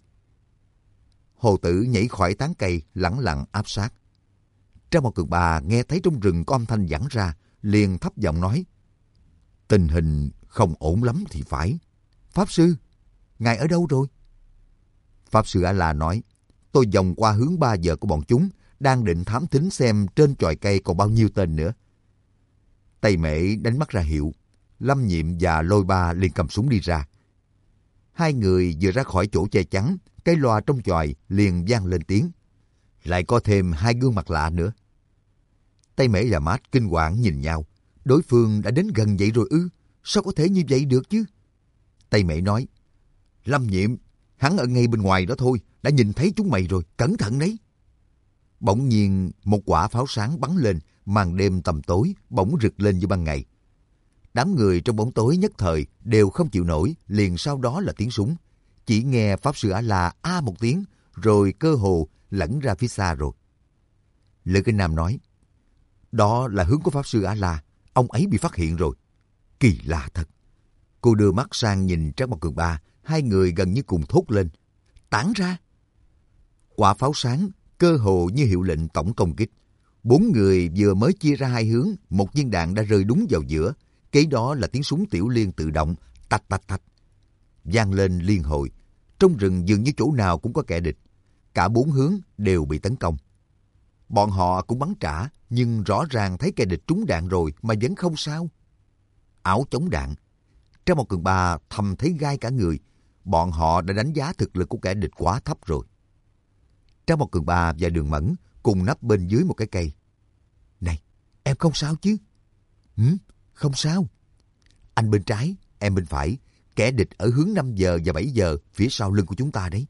Hồ Tử nhảy khỏi tán cây, lẳng lặng áp sát. Trắc Mộc Cường Ba nghe thấy trong rừng có âm thanh vẳng ra, liền thấp giọng nói, tình hình không ổn lắm thì phải. Pháp sư, ngài ở đâu rồi? Pháp sư A-la nói, tôi vòng qua hướng 3 giờ của bọn chúng, đang định thám thính xem trên chòi cây còn bao nhiêu tên nữa. Tây Mễ đánh mắt ra hiệu, Lâm Nhiệm và Lôi Ba liền cầm súng đi ra. 2 người vừa ra khỏi chỗ che chắn, cái loa trong chòi liền vang lên tiếng. Lại có thêm 2 gương mặt lạ nữa. Tây Mễ và Mát kinh hoàng nhìn nhau. Đối phương đã đến gần vậy rồi ư? Sao có thể như vậy được chứ? Tây Mễ nói, Lâm Nhiệm, hắn ở ngay bên ngoài đó thôi, đã nhìn thấy chúng mày rồi, cẩn thận đấy. Bỗng nhiên một quả pháo sáng bắn lên, màn đêm tầm tối bỗng rực lên như ban ngày. Đám người trong bóng tối nhất thời đều không chịu nổi, liền sau đó là tiếng súng. Chỉ nghe Pháp Sư A-la a một tiếng, rồi cơ hồ lẫn ra phía xa rồi. Lữ Kinh Nam nói, đó là hướng của Pháp Sư A-la, ông ấy bị phát hiện rồi. Kỳ lạ thật. Cô đưa mắt sang nhìn Trác Mộc Cường Ba, hai người gần như cùng thốt lên. Tản ra! Quả pháo sáng cơ hồ như hiệu lệnh tổng công kích. 4 người vừa mới chia ra hai hướng, một viên đạn đã rơi đúng vào giữa. Kế đó là tiếng súng tiểu liên tự động, tạch tạch tạch, vang lên liên hồi. Trong rừng dường như chỗ nào cũng có kẻ địch. Cả 4 hướng đều bị tấn công. Bọn họ cũng bắn trả, nhưng rõ ràng thấy kẻ địch trúng đạn rồi mà vẫn không sao. Áo chống đạn. Trác Mộc Cường Ba thầm thấy gai cả người. Bọn họ đã đánh giá thực lực của kẻ địch quá thấp rồi. Trác Mộc Cường Ba và Đường Mẫn cùng nấp bên dưới một cái cây. Này, em không sao chứ? Không sao. Anh bên trái, em bên phải. Kẻ địch ở hướng 5 giờ và 7 giờ phía sau lưng của chúng ta đấy.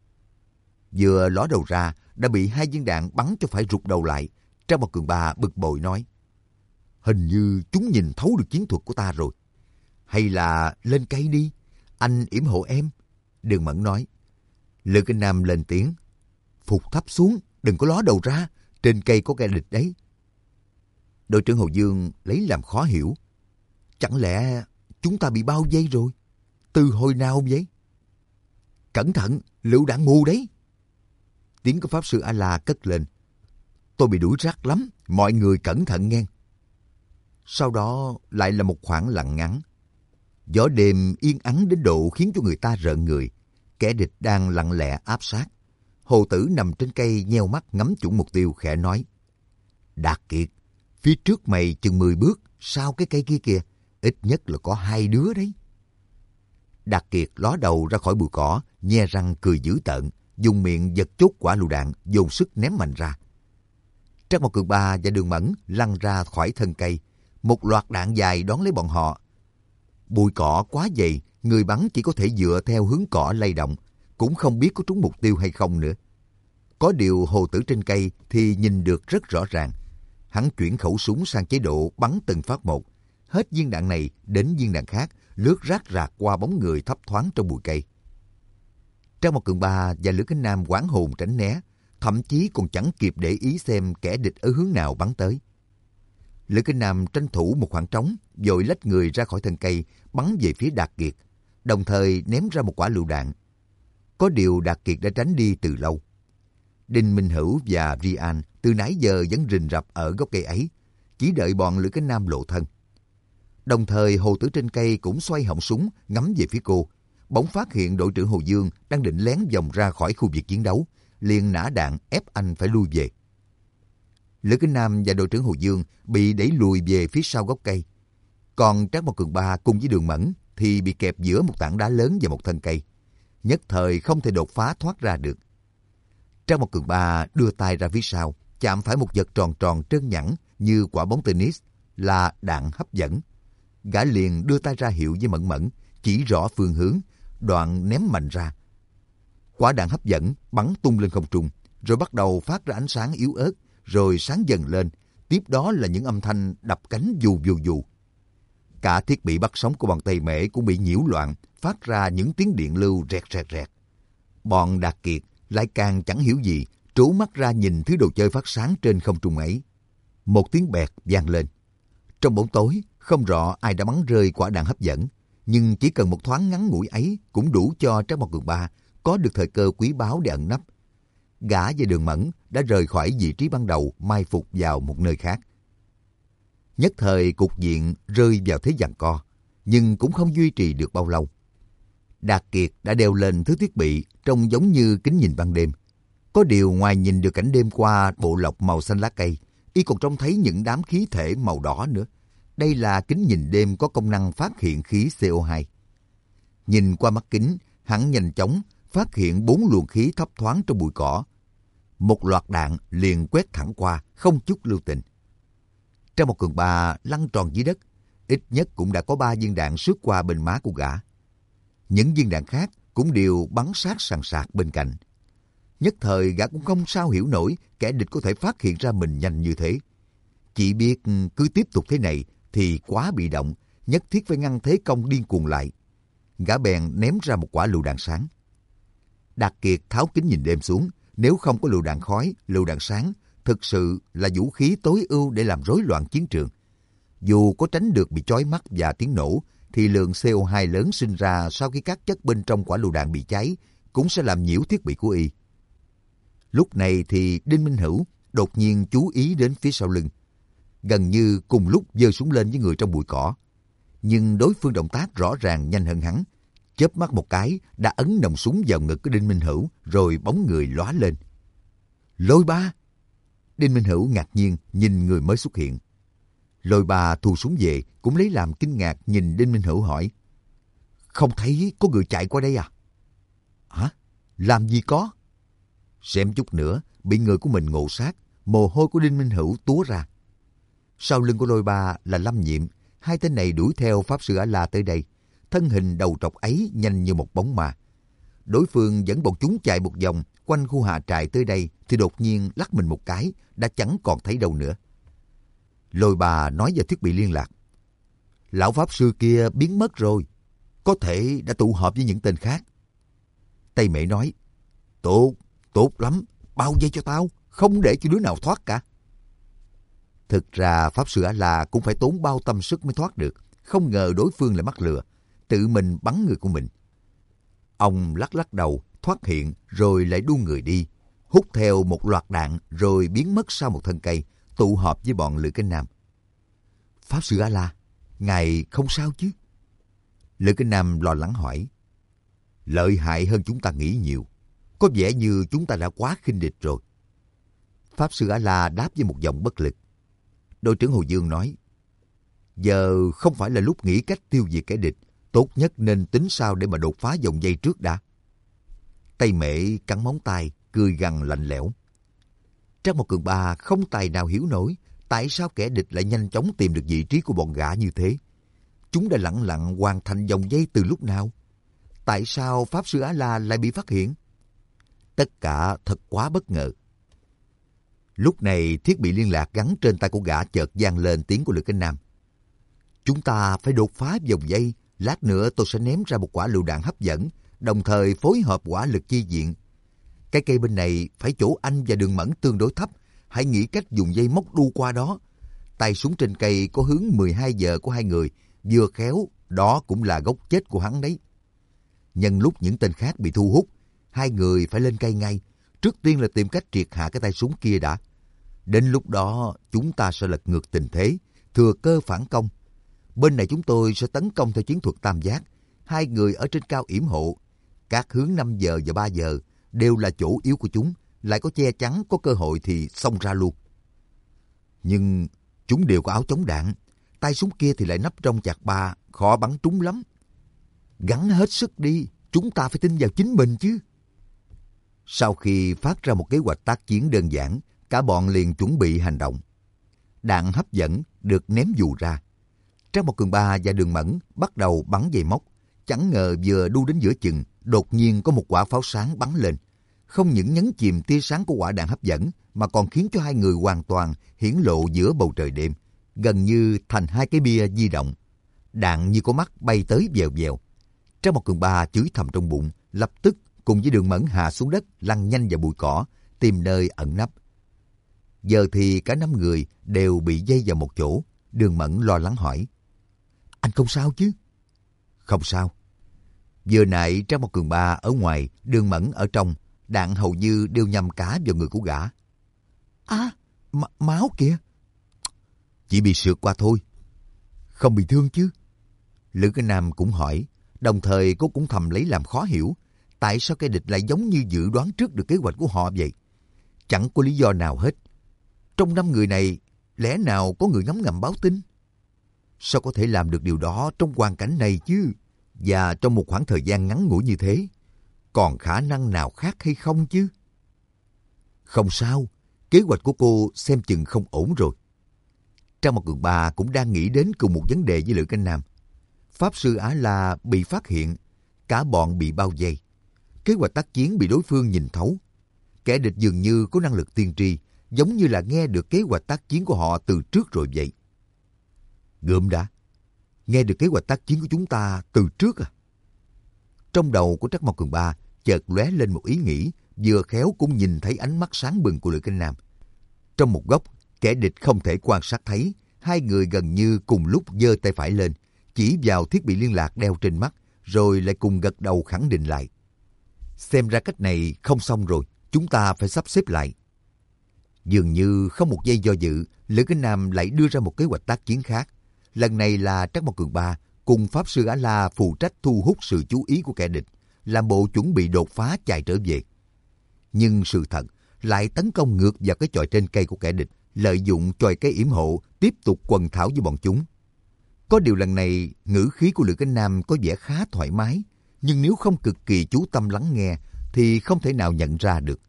Vừa ló đầu ra, đã bị 2 viên đạn bắn cho phải rụt đầu lại. Trác Mộc Cường Ba bực bội nói, hình như chúng nhìn thấu được chiến thuật của ta rồi. Hay là lên cây đi, anh yểm hộ em. Đường Mẫn nói. Lữ Kinh Nam lên tiếng, phục thấp xuống, đừng có ló đầu ra, trên cây có kẻ địch đấy. Đội trưởng Hồ Dương lấy làm khó hiểu. Chẳng lẽ chúng ta bị bao vây rồi? Từ hồi nào vậy? Cẩn thận, lựu đạn mù đấy. Tiếng của Pháp Sư A-la cất lên. Tôi bị đuổi rát lắm, mọi người cẩn thận nghe. Sau đó lại là một khoảng lặng ngắn. Gió đêm yên ắng đến độ khiến cho người ta rợn người. Kẻ địch đang lặng lẽ áp sát. Hồ Tử nằm trên cây nheo mắt ngắm chuẩn mục tiêu khẽ nói. Đạt Kiệt, phía trước mày chừng 10 bước, sau cái cây kia kìa, ít nhất là có 2 đứa đấy. Đạt Kiệt ló đầu ra khỏi bụi cỏ, nhe răng cười dữ tợn, dùng miệng giật chốt quả lựu đạn, dồn sức ném mạnh ra. Trác Mộc Cường Ba và Đường Mẫn lăn ra khỏi thân cây, một loạt đạn dài đón lấy bọn họ. Bụi cỏ quá dày, người bắn chỉ có thể dựa theo hướng cỏ lay động, cũng không biết có trúng mục tiêu hay không nữa. Có điều Hồ Tử trên cây thì nhìn được rất rõ ràng. Hắn chuyển khẩu súng sang chế độ bắn từng phát một. Hết viên đạn này đến viên đạn khác, lướt rác rạc qua bóng người thấp thoáng trong bụi cây. Trác Mộc Cường Ba và Lữ Kinh Nam hoảng hồn tránh né, thậm chí còn chẳng kịp để ý xem kẻ địch ở hướng nào bắn tới. Lữ Kinh Nam tranh thủ một khoảng trống, vội lách người ra khỏi thân cây, bắn về phía Đạt Kiệt, đồng thời ném ra một quả lựu đạn. Có điều Đạt Kiệt đã tránh đi từ lâu. Đinh Minh Hữu và Rian từ nãy giờ vẫn rình rập ở gốc cây ấy, chỉ đợi bọn Lữ Kinh Nam lộ thân. Đồng thời Hồ Tử trên cây cũng xoay họng súng ngắm về phía cô, bỗng phát hiện đội trưởng Hồ Dương đang định lén vòng ra khỏi khu vực chiến đấu, liền nã đạn ép anh phải lui về. Lữ Kinh Nam và đội trưởng Hồ Dương bị đẩy lùi về phía sau gốc cây, còn Trác Mộc Cường Ba cùng với Đường Mẫn thì bị kẹp giữa một tảng đá lớn và một thân cây, nhất thời không thể đột phá thoát ra được. Trác Mộc Cường Ba đưa tay ra phía sau, chạm phải một vật tròn tròn trơn nhẵn như quả bóng tennis, là đạn hấp dẫn. Gã liền đưa tay ra hiệu với Mẫn Mẫn, chỉ rõ phương hướng, đoạn ném mạnh ra. Quả đạn hấp dẫn bắn tung lên không trung, rồi bắt đầu phát ra ánh sáng yếu ớt, rồi sáng dần lên, tiếp đó là những âm thanh đập cánh dù dù dù. Cả thiết bị bắt sóng của bọn Tây Mễ cũng bị nhiễu loạn, phát ra những tiếng điện lưu rẹt rẹt rẹt. Bọn Đạt Kiệt lại càng chẳng hiểu gì, trố mắt ra nhìn thứ đồ chơi phát sáng trên không trung ấy. Một tiếng bẹt vang lên. Trong bóng tối, không rõ ai đã bắn rơi quả đạn hấp dẫn, nhưng chỉ cần một thoáng ngắn ngủi ấy cũng đủ cho Trác Mộc Cường Ba có được thời cơ quý báu để ẩn nấp. Gã và Đường Mẫn đã rời khỏi vị trí ban đầu, mai phục vào một nơi khác. Nhất thời cục diện rơi vào thế giằng co, nhưng cũng không duy trì được bao lâu. Đạt Kiệt đã đeo lên thứ thiết bị trông giống như kính nhìn ban đêm. Có điều ngoài nhìn được cảnh đêm qua bộ lọc màu xanh lá cây, y còn trông thấy những đám khí thể màu đỏ nữa. Đây là kính nhìn đêm có công năng phát hiện khí CO2. Nhìn qua mắt kính, hắn nhanh chóng phát hiện 4 luồng khí thấp thoáng trong bụi cỏ. Một loạt đạn liền quét thẳng qua, không chút lưu tình. Trác Mộc Cường Ba lăn tròn dưới đất, ít nhất cũng đã có 3 viên đạn xước qua bên má của gã. Những viên đạn khác cũng đều bắn sát sàn sạc bên cạnh. Nhất thời gã cũng không sao hiểu nổi kẻ địch có thể phát hiện ra mình nhanh như thế. Chỉ biết cứ tiếp tục thế này thì quá bị động, nhất thiết phải ngăn thế công điên cuồng lại. Gã bèn ném ra một quả lựu đạn sáng. Đạt Kiệt tháo kính nhìn đêm xuống, nếu không có lựu đạn khói, lựu đạn sáng, thực sự là vũ khí tối ưu để làm rối loạn chiến trường. Dù có tránh được bị chói mắt và tiếng nổ, thì lượng CO2 lớn sinh ra sau khi các chất bên trong quả lựu đạn bị cháy cũng sẽ làm nhiễu thiết bị của y. Lúc này thì Đinh Minh Hữu đột nhiên chú ý đến phía sau lưng, gần như cùng lúc giơ súng lên với người trong bụi cỏ. Nhưng đối phương động tác rõ ràng nhanh hơn hắn, chớp mắt một cái đã ấn nòng súng vào ngực của Đinh Minh Hữu, rồi bóng người lóa lên. Lôi Ba! Đinh Minh Hữu ngạc nhiên nhìn người mới xuất hiện. Lôi Ba thu súng về cũng lấy làm kinh ngạc nhìn Đinh Minh Hữu hỏi: Không thấy có người chạy qua đây à? Hả? Làm gì có? Xem chút nữa bị người của mình ngộ sát, mồ hôi của Đinh Minh Hữu túa ra. Sau lưng của Lôi Ba là Lâm Nhiệm, hai tên này đuổi theo Pháp Sư A-la tới đây. Thân hình đầu trọc ấy nhanh như một bóng ma. Đối phương dẫn bọn chúng chạy một vòng quanh khu hạ trại tới đây thì đột nhiên lắc mình một cái, đã chẳng còn thấy đâu nữa. Lôi Ba nói vào thiết bị liên lạc: Lão Pháp Sư kia biến mất rồi, có thể đã tụ họp với những tên khác. Tây Mễ nói: Tốt, tốt lắm, bao vây cho tao, không để cho đứa nào thoát cả. Thực ra Pháp Sư A-la cũng phải tốn bao tâm sức mới thoát được, không ngờ đối phương lại mắc lừa, tự mình bắn người của mình. Ông lắc lắc đầu, thoát hiện rồi lại đu người đi, hút theo một loạt đạn rồi biến mất sau một thân cây, tụ họp với bọn Lữ Kinh Nam. Pháp Sư A-la, ngài không sao chứ? Lữ Kinh Nam lo lắng hỏi. Lợi hại hơn chúng ta nghĩ nhiều, có vẻ như chúng ta đã quá khinh địch rồi. Pháp Sư A-la đáp với một giọng bất lực. Đội trưởng Hồ Dương nói: Giờ không phải là lúc nghĩ cách tiêu diệt kẻ địch, tốt nhất nên tính sao để mà đột phá vòng dây trước đã. Tây Mễ cắn móng tay, cười gằn lạnh lẽo. Trang Một Cường Ba không tài nào hiểu nổi tại sao kẻ địch lại nhanh chóng tìm được vị trí của bọn gã như thế. Chúng đã lẳng lặng hoàn thành vòng dây từ lúc nào? Tại sao Pháp Sư A-la lại bị phát hiện? Tất cả thật quá bất ngờ. Lúc này thiết bị liên lạc gắn trên tay của gã chợt vang lên tiếng của Lữ Kinh Nam. Chúng ta phải đột phá vòng dây, lát nữa tôi sẽ ném ra một quả lựu đạn hấp dẫn, đồng thời phối hợp hỏa lực chi viện. Cái cây bên này phải chỗ anh và Đường Mẫn tương đối thấp, hãy nghĩ cách dùng dây móc đu qua đó. Tay súng trên cây có hướng 12 giờ của hai người, vừa khéo, đó cũng là gốc chết của hắn đấy. Nhân lúc những tên khác bị thu hút, hai người phải lên cây ngay. Trước tiên là tìm cách triệt hạ cái tay súng kia đã. Đến lúc đó, chúng ta sẽ lật ngược tình thế, thừa cơ phản công. Bên này chúng tôi sẽ tấn công theo chiến thuật tam giác. Hai người ở trên cao yểm hộ. Các hướng 5 giờ và 3 giờ đều là chỗ yếu của chúng. Lại có che chắn, có cơ hội thì xông ra luôn. Nhưng chúng đều có áo chống đạn. Tay súng kia thì lại nấp trong chạc ba, khó bắn trúng lắm. Gắng hết sức đi, chúng ta phải tin vào chính mình chứ. Sau khi phát ra một kế hoạch tác chiến đơn giản, cả bọn liền chuẩn bị hành động. Đạn hấp dẫn được ném dù ra. Trang Một Cường Ba và Đường Mẫn bắt đầu bắn dây móc. Chẳng ngờ vừa đu đến giữa chừng, đột nhiên có một quả pháo sáng bắn lên. Không những nhấn chìm tia sáng của quả đạn hấp dẫn, mà còn khiến cho hai người hoàn toàn hiển lộ giữa bầu trời đêm, gần như thành hai cái bia di động. Đạn như có mắt bay tới vèo vèo. Trang Một Cường Ba chửi thầm trong bụng, lập tức cùng với Đường Mẫn hạ xuống đất, lăn nhanh vào bụi cỏ, tìm nơi ẩn nấp. Giờ thì cả 5 người đều bị dây vào một chỗ. Đường Mẫn lo lắng hỏi: Anh không sao chứ? Không sao. Vừa nãy Trang Một Cường Ba ở ngoài, Đường Mẫn ở trong, đạn hầu như đều nhằm cả vào người của gã. Máu kìa. Chỉ bị sượt qua thôi. Không bị thương chứ? Lữ Kinh Nam cũng hỏi, đồng thời cô cũng thầm lấy làm khó hiểu. Tại sao kẻ địch lại giống như dự đoán trước được kế hoạch của họ vậy? Chẳng có lý do nào hết. Trong 5 người này, lẽ nào có người ngấm ngầm báo tin? Sao có thể làm được điều đó trong hoàn cảnh này chứ? Và trong một khoảng thời gian ngắn ngủi như thế, còn khả năng nào khác hay không chứ? Không sao, kế hoạch của cô xem chừng không ổn rồi. Trang Một Cường Ba cũng đang nghĩ đến cùng một vấn đề với Lữ Kinh Nam. Pháp Sư A-la bị phát hiện, cả bọn bị bao vây. Kế hoạch tác chiến bị đối phương nhìn thấu. Kẻ địch dường như có năng lực tiên tri, giống như là nghe được kế hoạch tác chiến của họ từ trước rồi vậy. Gượm đã, nghe được kế hoạch tác chiến của chúng ta từ trước à? Trong đầu của Trắc Mộc Cường Ba chợt lóe lên một ý nghĩ, vừa khéo cũng nhìn thấy ánh mắt sáng bừng của Lữ Kinh Nam. Trong một góc, kẻ địch không thể quan sát thấy, hai người gần như cùng lúc giơ tay phải lên, chỉ vào thiết bị liên lạc đeo trên mắt, rồi lại cùng gật đầu khẳng định lại. Xem ra cách này không xong rồi, chúng ta phải sắp xếp lại. Dường như không một giây do dự, Lữ Kinh Nam lại đưa ra một kế hoạch tác chiến khác. Lần này là Trắc Mộc Cường Ba cùng Pháp Sư A-La phụ trách thu hút sự chú ý của kẻ địch, làm bộ chuẩn bị đột phá chạy trở về. Nhưng sự thật lại tấn công ngược vào cái chòi trên cây của kẻ địch, lợi dụng chòi cây yểm hộ tiếp tục quần thảo với bọn chúng. Có điều lần này ngữ khí của Lữ Kinh Nam có vẻ khá thoải mái, nhưng nếu không cực kỳ chú tâm lắng nghe thì không thể nào nhận ra được.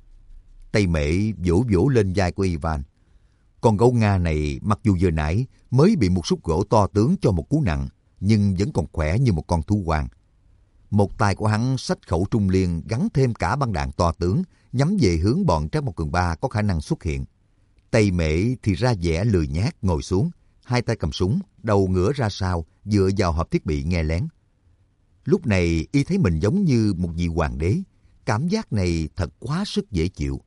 Tay Mễ vỗ vỗ lên vai của Ivan. Con gấu Nga này mặc dù vừa nãy mới bị một xúc gỗ to tướng cho một cú nặng, nhưng vẫn còn khỏe như một con thú hoang. Một tay của hắn xách khẩu trung liên gắn thêm cả băng đạn to tướng, nhắm về hướng bọn Trắc Mộc Cường Ba có khả năng xuất hiện. Tay Mễ thì ra vẻ lười nhác ngồi xuống, hai tay cầm súng, đầu ngửa ra sau, dựa vào hộp thiết bị nghe lén. Lúc này y thấy mình giống như một vị hoàng đế, cảm giác này thật quá sức dễ chịu.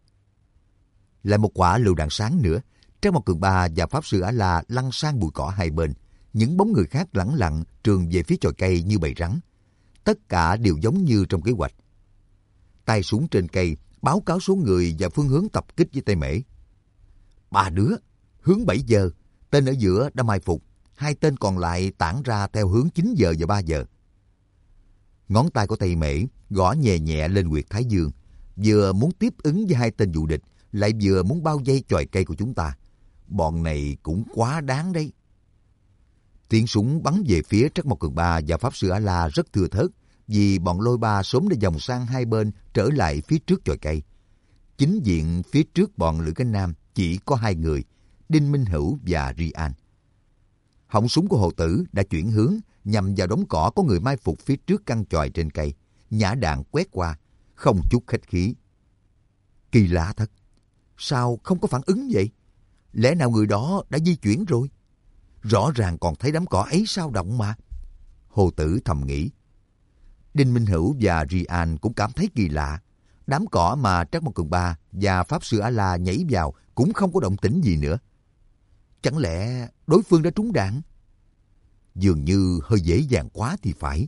Lại một quả lựu đạn sáng nữa, Trắc Mộc Cường Ba và Pháp Sư A-La lăn sang bụi cỏ hai bên, những bóng người khác lẳng lặng trườn về phía chòi cây như bầy rắn. Tất cả đều giống như trong kế hoạch. Tay súng trên cây báo cáo số người và phương hướng tập kích với Tay Mễ. 3 đứa, hướng 7 giờ, tên ở giữa đã mai phục, 2 tên còn lại tản ra theo hướng 9 giờ và 3 giờ. Ngón tay của Tay Mễ gõ nhẹ nhẹ lên huyệt thái dương, vừa muốn tiếp ứng với 2 tên du địch, lại vừa muốn bao vây chòi cây của chúng ta. Bọn này cũng quá đáng đấy. Tiếng súng bắn về phía Trắc Mộc Cường Ba và Pháp Sư A-La rất thưa thớt, vì bọn Lôi Ba sớm đã vòng sang hai bên trở lại phía trước chòi cây. Chính diện phía trước bọn Lữ Kinh Nam chỉ có 2 người, Đinh Minh Hữu và Rian. Họng súng của Hồ Tử đã chuyển hướng nhằm vào đống cỏ có người mai phục phía trước căn chòi trên cây, nhả đạn quét qua, không chút khách khí. Kỳ lạ thật, sao không có phản ứng vậy? Lẽ nào người đó đã di chuyển rồi? Rõ ràng còn thấy đám cỏ ấy sao động mà. Hồ Tử thầm nghĩ. Đinh Minh Hữu và Rian cũng cảm thấy kỳ lạ. Đám cỏ mà Trắc Mộc Cường Ba và Pháp Sư A-La nhảy vào cũng không có động tĩnh gì nữa. Chẳng lẽ đối phương đã trúng đạn? Dường như hơi dễ dàng quá thì phải.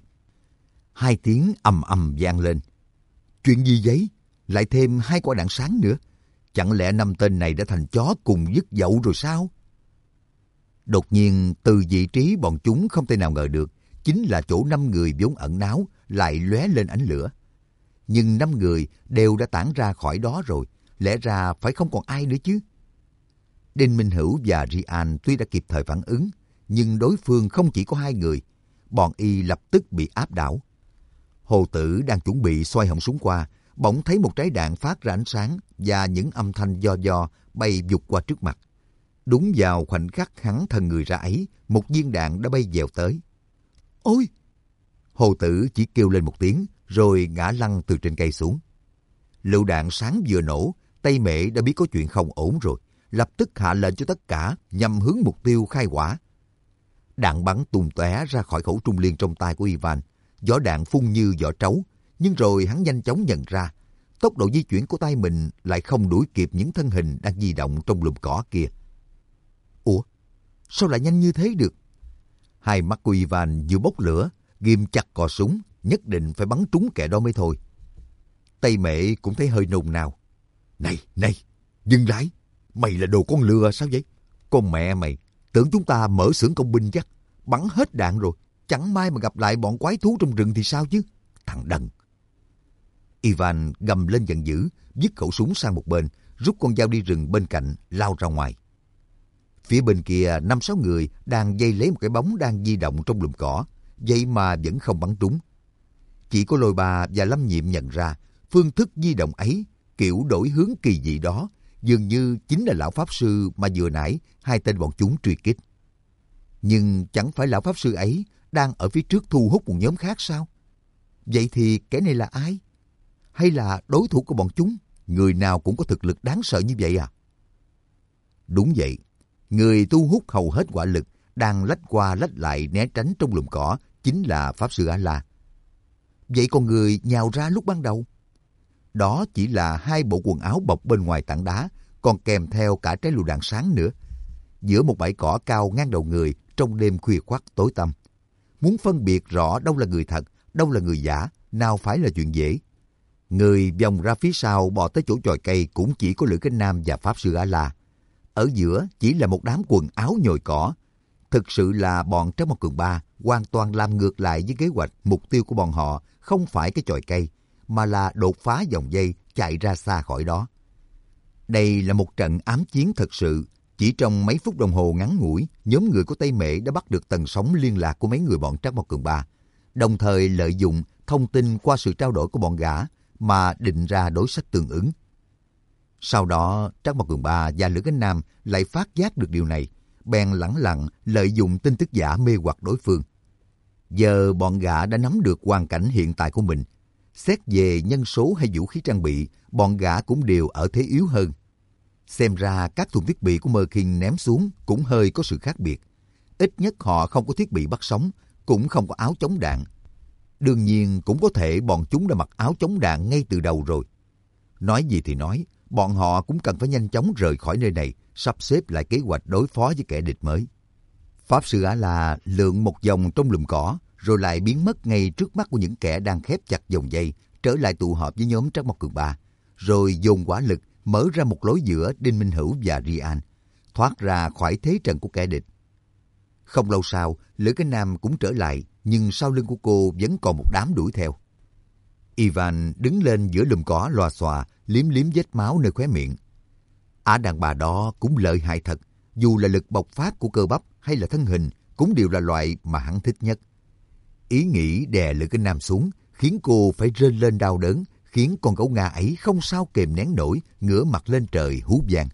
2 tiếng ầm ầm vang lên. Chuyện gì vậy? Lại thêm 2 quả đạn sáng nữa. Chẳng lẽ 5 tên này đã thành chó cùng dứt dậu rồi sao? Đột nhiên, từ vị trí bọn chúng không thể nào ngờ được, chính là chỗ 5 người vốn ẩn náu lại lóe lên ánh lửa. Nhưng 5 người đều đã tản ra khỏi đó rồi, lẽ ra phải không còn ai nữa chứ. Đinh Minh Hữu và Rian tuy đã kịp thời phản ứng, nhưng đối phương không chỉ có 2 người, bọn y lập tức bị áp đảo. Hồ Tử đang chuẩn bị xoay họng súng qua, bỗng thấy một trái đạn phát ra ánh sáng và những âm thanh do do bay vụt qua trước mặt. Đúng vào khoảnh khắc hắn thần người ra ấy, một viên đạn đã bay dèo tới. Ôi! Hồ Tử chỉ kêu lên một tiếng, rồi ngã lăn từ trên cây xuống. Lựu đạn sáng vừa nổ, Tay Mễ đã biết có chuyện không ổn rồi, lập tức hạ lệnh cho tất cả nhằm hướng mục tiêu khai hỏa. Đạn bắn tung tóe ra khỏi khẩu trung liên trong tay của Ivan, vỏ đạn phun như vỏ trấu, nhưng rồi hắn nhanh chóng nhận ra, tốc độ di chuyển của tay mình lại không đuổi kịp những thân hình đang di động trong lùm cỏ kia. Ủa? Sao lại nhanh như thế được? Hai mắt của Ivan vừa bốc lửa, ghim chặt cò súng, nhất định phải bắn trúng kẻ đó mới thôi. Tay Mễ cũng thấy hơi nôn nao. Này, dừng lại! Mày là đồ con lừa sao vậy? Con mẹ mày, tưởng chúng ta mở xưởng công binh chắc. Bắn hết đạn rồi, chẳng may mà gặp lại bọn quái thú trong rừng thì sao chứ? Thằng đần! Ivan gầm lên giận dữ, vứt khẩu súng sang một bên, rút con dao đi rừng bên cạnh, lao ra ngoài. Phía bên kia 5-6 người đang vây lấy một cái bóng đang di động trong lùm cỏ, vậy mà vẫn không bắn trúng. Chỉ có Lôi Ba và Lâm Nhiệm nhận ra phương thức di động ấy, kiểu đổi hướng kỳ dị đó, dường như chính là lão pháp sư mà vừa nãy 2 tên bọn chúng truy kích. Nhưng chẳng phải lão pháp sư ấy đang ở phía trước thu hút một nhóm khác sao? Vậy thì kẻ này là ai? Hay là đối thủ của bọn chúng? người nào cũng có thực lực đáng sợ như vậy à? Đúng vậy, người thu hút hầu hết hỏa lực đang lách qua lách lại né tránh trong lùm cỏ chính là Pháp Sư A-La. Vậy còn người nhào ra lúc ban đầu? Đó chỉ là 2 bộ quần áo bọc bên ngoài tảng đá, còn kèm theo cả trái lựu đạn sáng nữa. Giữa một bãi cỏ cao ngang đầu người trong đêm khuya khoắt tối tăm. Muốn phân biệt rõ đâu là người thật, đâu là người giả, nào phải là chuyện dễ. Người vòng ra phía sau bò tới chỗ chòi cây cũng chỉ có Lữ Cánh Nam và Pháp Sư A-La. Ở giữa chỉ là một đám quần áo nhồi cỏ. Thực sự là bọn Trác Mộc Cường Ba hoàn toàn làm ngược lại với kế hoạch. Mục tiêu của bọn họ không phải cái chòi cây, mà là đột phá dòng dây chạy ra xa khỏi đó. Đây là một trận ám chiến thật sự. Chỉ trong mấy phút đồng hồ ngắn ngủi, nhóm người của Tây Mễ đã bắt được tần sóng liên lạc của mấy người bọn Trác Mộc Cường Ba, đồng thời lợi dụng thông tin qua sự trao đổi của bọn gã mà định ra đối sách tương ứng. Sau đó, Trác Mộc Cường Ba và Lữ Cánh Nam lại phát giác được điều này, bèn lẳng lặng lợi dụng tin tức giả mê hoặc đối phương. Giờ bọn gã đã nắm được hoàn cảnh hiện tại của mình. Xét về nhân số hay vũ khí trang bị, bọn gã cũng đều ở thế yếu hơn. Xem ra các thùng thiết bị của Mơ Kinh ném xuống cũng hơi có sự khác biệt. Ít nhất họ không có thiết bị bắt sóng, cũng không có áo chống đạn. Đương nhiên cũng có thể bọn chúng đã mặc áo chống đạn ngay từ đầu rồi. Nói gì thì nói, bọn họ cũng cần phải nhanh chóng rời khỏi nơi này, sắp xếp lại kế hoạch đối phó với kẻ địch mới. Pháp Sư A-La lượn một vòng trong lùm cỏ, rồi lại biến mất ngay trước mắt của những kẻ đang khép chặt vòng dây, trở lại tụ họp với nhóm Trác Mộc Cường Ba, rồi dồn hỏa lực mở ra một lối giữa Đinh Minh Hữu và Rian, thoát ra khỏi thế trận của kẻ địch. Không lâu sau, Lữ Cánh Nam cũng trở lại, nhưng sau lưng của cô vẫn còn một đám đuổi theo. Ivan đứng lên giữa lùm cỏ loà xòa, liếm liếm vết máu nơi khóe miệng. Ả đàn bà đó cũng lợi hại thật, dù là lực bộc phát của cơ bắp hay là thân hình, cũng đều là loại mà hắn thích nhất. Ý nghĩ đè Lữ Cánh Nam xuống, khiến cô phải rên lên đau đớn, khiến con gấu Nga ấy không sao kềm nén nổi, ngửa mặt lên trời hú vang.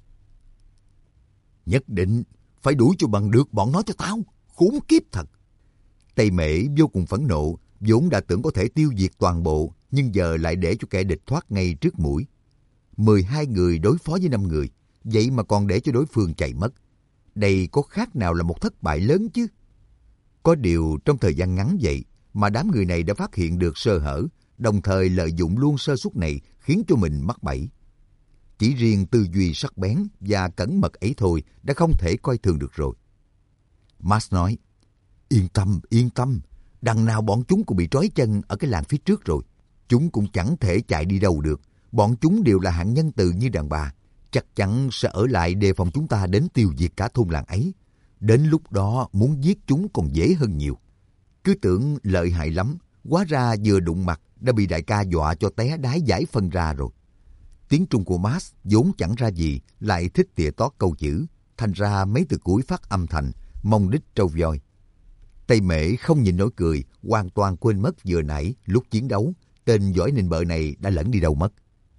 Nhất định phải đuổi cho bằng được bọn nó cho tao, khốn kiếp thật. Tây Mễ vô cùng phẫn nộ, vốn đã tưởng có thể tiêu diệt toàn bộ, nhưng giờ lại để cho kẻ địch thoát ngay trước mũi. 12 người đối phó với 5 người, vậy mà còn để cho đối phương chạy mất. Đây có khác nào là một thất bại lớn chứ? Có điều trong thời gian ngắn vậy mà đám người này đã phát hiện được sơ hở, đồng thời lợi dụng luôn sơ suất này khiến cho mình mắc bẫy. Chỉ riêng tư duy sắc bén và cẩn mật ấy thôi đã không thể coi thường được rồi. Max nói, yên tâm, đằng nào bọn chúng cũng bị trói chân ở cái làng phía trước rồi. Chúng cũng chẳng thể chạy đi đâu được. Bọn chúng đều là hạng nhân từ như đàn bà, chắc chắn sẽ ở lại đề phòng chúng ta đến tiêu diệt cả thôn làng ấy. Đến lúc đó muốn giết chúng còn dễ hơn nhiều. Cứ tưởng lợi hại lắm, hóa ra vừa đụng mặt đã bị đại ca dọa cho té đái giải phân ra rồi. Tiếng Trung của Max vốn chẳng ra gì, lại thích tỉa tót câu chữ, thành ra mấy từ cuối phát âm thành mong đích trâu voi. Tây Mễ không nhìn nổi cười, hoàn toàn quên mất vừa nãy lúc chiến đấu, tên giỏi nịnh bợ này đã lẫn đi đâu mất.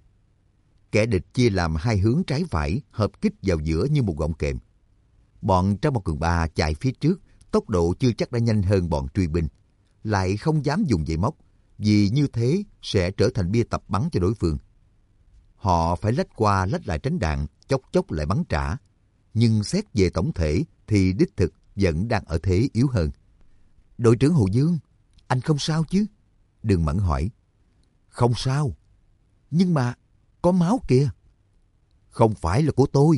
Kẻ địch chia làm 2 hướng trái phải, hợp kích vào giữa như một gọng kềm. Bọn Trác Mộc Cường Ba chạy phía trước, tốc độ chưa chắc đã nhanh hơn bọn truy binh, lại không dám dùng dây móc, vì như thế sẽ trở thành bia tập bắn cho đối phương. Họ phải lách qua lách lại tránh đạn, chốc chốc lại bắn trả. Nhưng xét về tổng thể thì đích thực vẫn đang ở thế yếu hơn. Đội trưởng Hồ Dương, anh không sao chứ? Đường Mẫn hỏi. Không sao. Nhưng mà có máu kìa. Không phải là của tôi.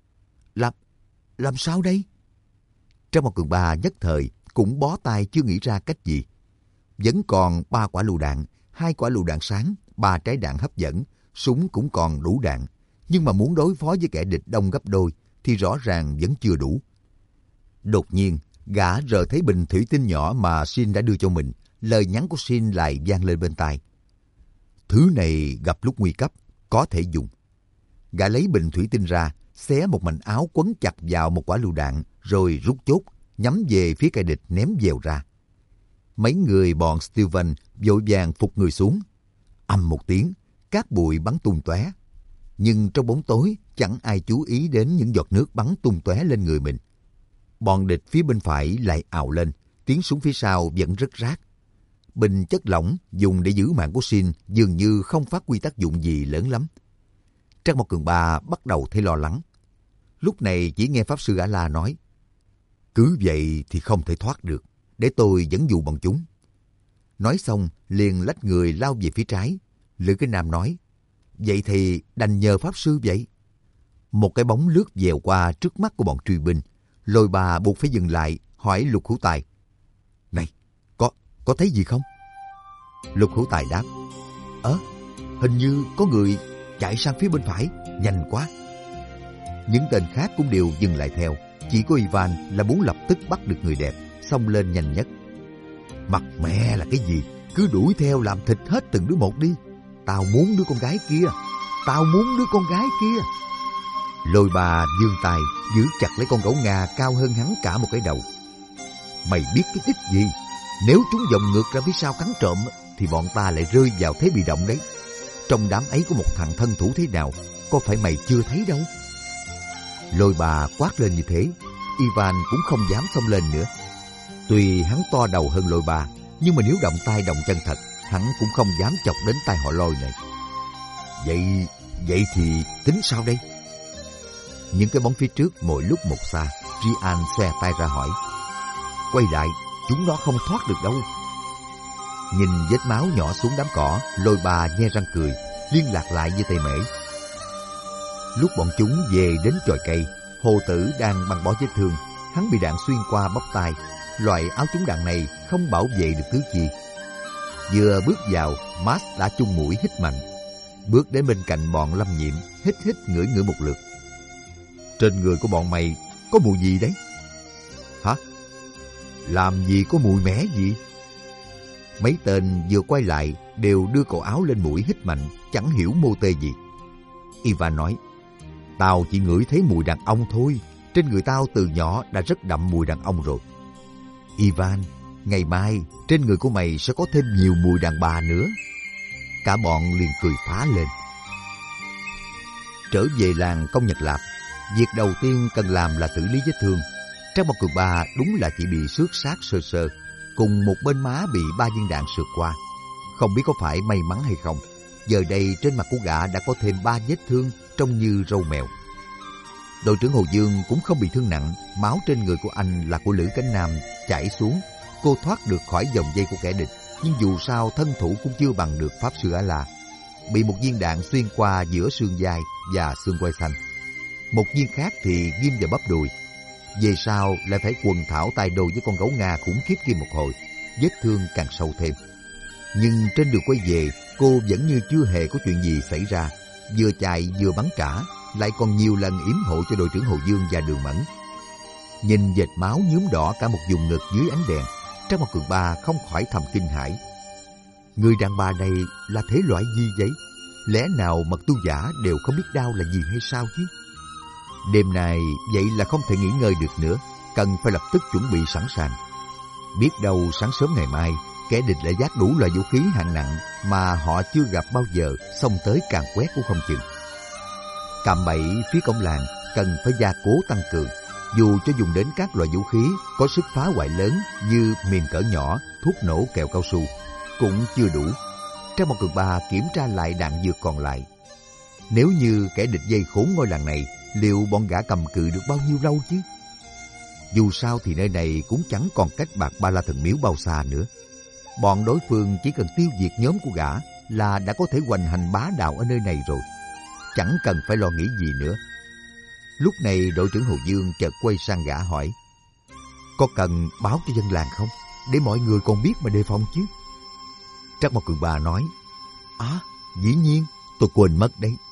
Làm sao đây? Trác Mộc Cường Ba nhất thời cũng bó tay chưa nghĩ ra cách gì. Vẫn còn 3 quả lựu đạn, 2 quả lựu đạn sáng, 3 trái đạn hấp dẫn, súng cũng còn đủ đạn. Nhưng mà muốn đối phó với kẻ địch đông gấp đôi thì rõ ràng vẫn chưa đủ. Đột nhiên, gã rờ thấy bình thủy tinh nhỏ mà Shin đã đưa cho mình. Lời nhắn của Shin lại vang lên bên tai. Thứ này gặp lúc nguy cấp, có thể dùng. Gã lấy bình thủy tinh ra, xé một mảnh áo quấn chặt vào một quả lựu đạn, rồi rút chốt, nhắm về phía kẻ địch ném dèo ra. Mấy người bọn Steven vội vàng phục người xuống. Ầm một tiếng, cát bụi bắn tung tóe. Nhưng trong bóng tối, chẳng ai chú ý đến những giọt nước bắn tung tóe lên người mình. Bọn địch phía bên phải lại ào lên, tiếng súng phía sau vẫn rất rát. Bình chất lỏng dùng để giữ mạng của Shin dường như không phát huy tác dụng gì lớn lắm. Trác Mộc Cường Ba bắt đầu thấy lo lắng. Lúc này chỉ nghe Pháp Sư A-la nói, cứ vậy thì không thể thoát được, để tôi dẫn dụ bọn chúng. Nói xong liền lách người lao về phía trái. Lữ Cái Nam nói, vậy thì đành nhờ Pháp Sư vậy. Một cái bóng lướt dèo qua trước mắt của bọn truy binh. Lôi Bà buộc phải dừng lại, hỏi Lục Hữu Tài, này, có thấy gì không? Lục Hữu Tài đáp, hình như có người chạy sang phía bên phải, nhanh quá. Những tên khác cũng đều dừng lại theo. Chỉ có Ivan là muốn lập tức bắt được người đẹp, xông lên nhanh nhất. Mặt mẹ là cái gì? Cứ đuổi theo làm thịt hết từng đứa một đi. Tao muốn đứa con gái kia. Lôi Bà vươn tay giữ chặt lấy con gấu Nga cao hơn hắn cả một cái đầu. Mày biết cái đích gì? Nếu chúng vòng ngược ra phía sau cắn trộm thì bọn ta lại rơi vào thế bị động đấy. Trong đám ấy có một thằng thân thủ thế nào, có phải mày chưa thấy đâu? Lôi Bà quát lên như thế, Ivan cũng không dám xông lên nữa. Tuy hắn to đầu hơn Lôi Bà, nhưng mà nếu động tay động chân thật, hắn cũng không dám chọc đến tay họ Lôi này. Vậy thì tính sao đây? Những cái bóng phía trước mỗi lúc một xa. Rian xòe tay ra hỏi, quay lại, chúng nó không thoát được đâu. Nhìn vết máu nhỏ xuống đám cỏ, Lôi Bà nhe răng cười, liên lạc lại với Tây Mễ. Lúc bọn chúng về đến chòi cây, Hồ Tử đang băng bó vết thương. Hắn bị đạn xuyên qua bắp tay. Loại áo trúng đạn này không bảo vệ được thứ chi. Vừa bước vào, Max đã chung mũi hít mạnh. Bước đến bên cạnh bọn Lâm Nhiệm, hít ngửi một lượt. Trên người của bọn mày có mùi gì đấy? Hả? Làm gì có mùi mẻ gì? Mấy tên vừa quay lại đều đưa cổ áo lên mũi hít mạnh, chẳng hiểu mô tê gì. Ivan nói, tao chỉ ngửi thấy mùi đàn ông thôi. Trên người tao từ nhỏ đã rất đậm mùi đàn ông rồi. Ivan, ngày mai trên người của mày sẽ có thêm nhiều mùi đàn bà nữa. Cả bọn liền cười phá lên. Trở về làng Công Nhật Lạp, việc đầu tiên cần làm là xử lý vết thương. Trác Mộc Cường Ba đúng là chỉ bị xước xác sơ sơ, cùng một bên má bị 3 viên đạn sượt qua. Không biết có phải may mắn hay không, giờ đây trên mặt của gã đã có thêm 3 vết thương trông như râu mèo. Đội trưởng Hồ Dương cũng không bị thương nặng. Máu trên người của anh là của Lữ Cánh Nam chảy xuống. Cô thoát được khỏi vòng dây của kẻ địch, nhưng dù sao thân thủ cũng chưa bằng được Pháp Sư A-la. Bị một viên đạn xuyên qua giữa xương vai và xương quai xanh. Một viên khác thì ghim vào bắp đùi. Về sau lại phải quần thảo tay đồ với con gấu Nga khủng khiếp kia một hồi, vết thương càng sâu thêm. Nhưng trên đường quay về, cô vẫn như chưa hề có chuyện gì xảy ra, vừa chạy vừa bắn trả, lại còn nhiều lần yểm hộ cho đội trưởng Hồ Dương và Đường Mẫn. Nhìn vệt máu nhuốm đỏ cả một vùng ngực dưới ánh đèn, Trác Mộc Cường Ba không khỏi thầm kinh hãi. Người đàn bà này là thể loại gì vậy? Lẽ nào mật tu giả đều không biết đau là gì hay sao chứ? Đêm nay vậy là không thể nghỉ ngơi được nữa, cần phải lập tức chuẩn bị sẵn sàng. Biết đâu sáng sớm ngày mai, kẻ địch lại vác đủ loại vũ khí hạng nặng mà họ chưa gặp bao giờ, xông tới càn quét cũng không chừng. Cạm bẫy phía cổng làng cần phải gia cố tăng cường, dù cho dùng đến các loại vũ khí có sức phá hoại lớn như mìn cỡ nhỏ, thuốc nổ, kẹo cao su cũng chưa đủ. Trác Mộc Cường Ba kiểm tra lại đạn dược còn lại. Nếu như kẻ địch vây khốn ngôi làng này, liệu bọn gã cầm cự được bao nhiêu lâu chứ? Dù sao thì nơi này cũng chẳng còn cách Bạc Ba La Thần Miếu bao xa nữa. Bọn đối phương chỉ cần tiêu diệt nhóm của gã là đã có thể hoành hành bá đạo ở nơi này rồi, chẳng cần phải lo nghĩ gì nữa. Lúc này đội trưởng Hồ Dương chợt quay sang gã hỏi, có cần báo cho dân làng không, để mọi người còn biết mà đề phòng chứ? Trác Mộc Cường Ba nói, dĩ nhiên, tôi quên mất đấy.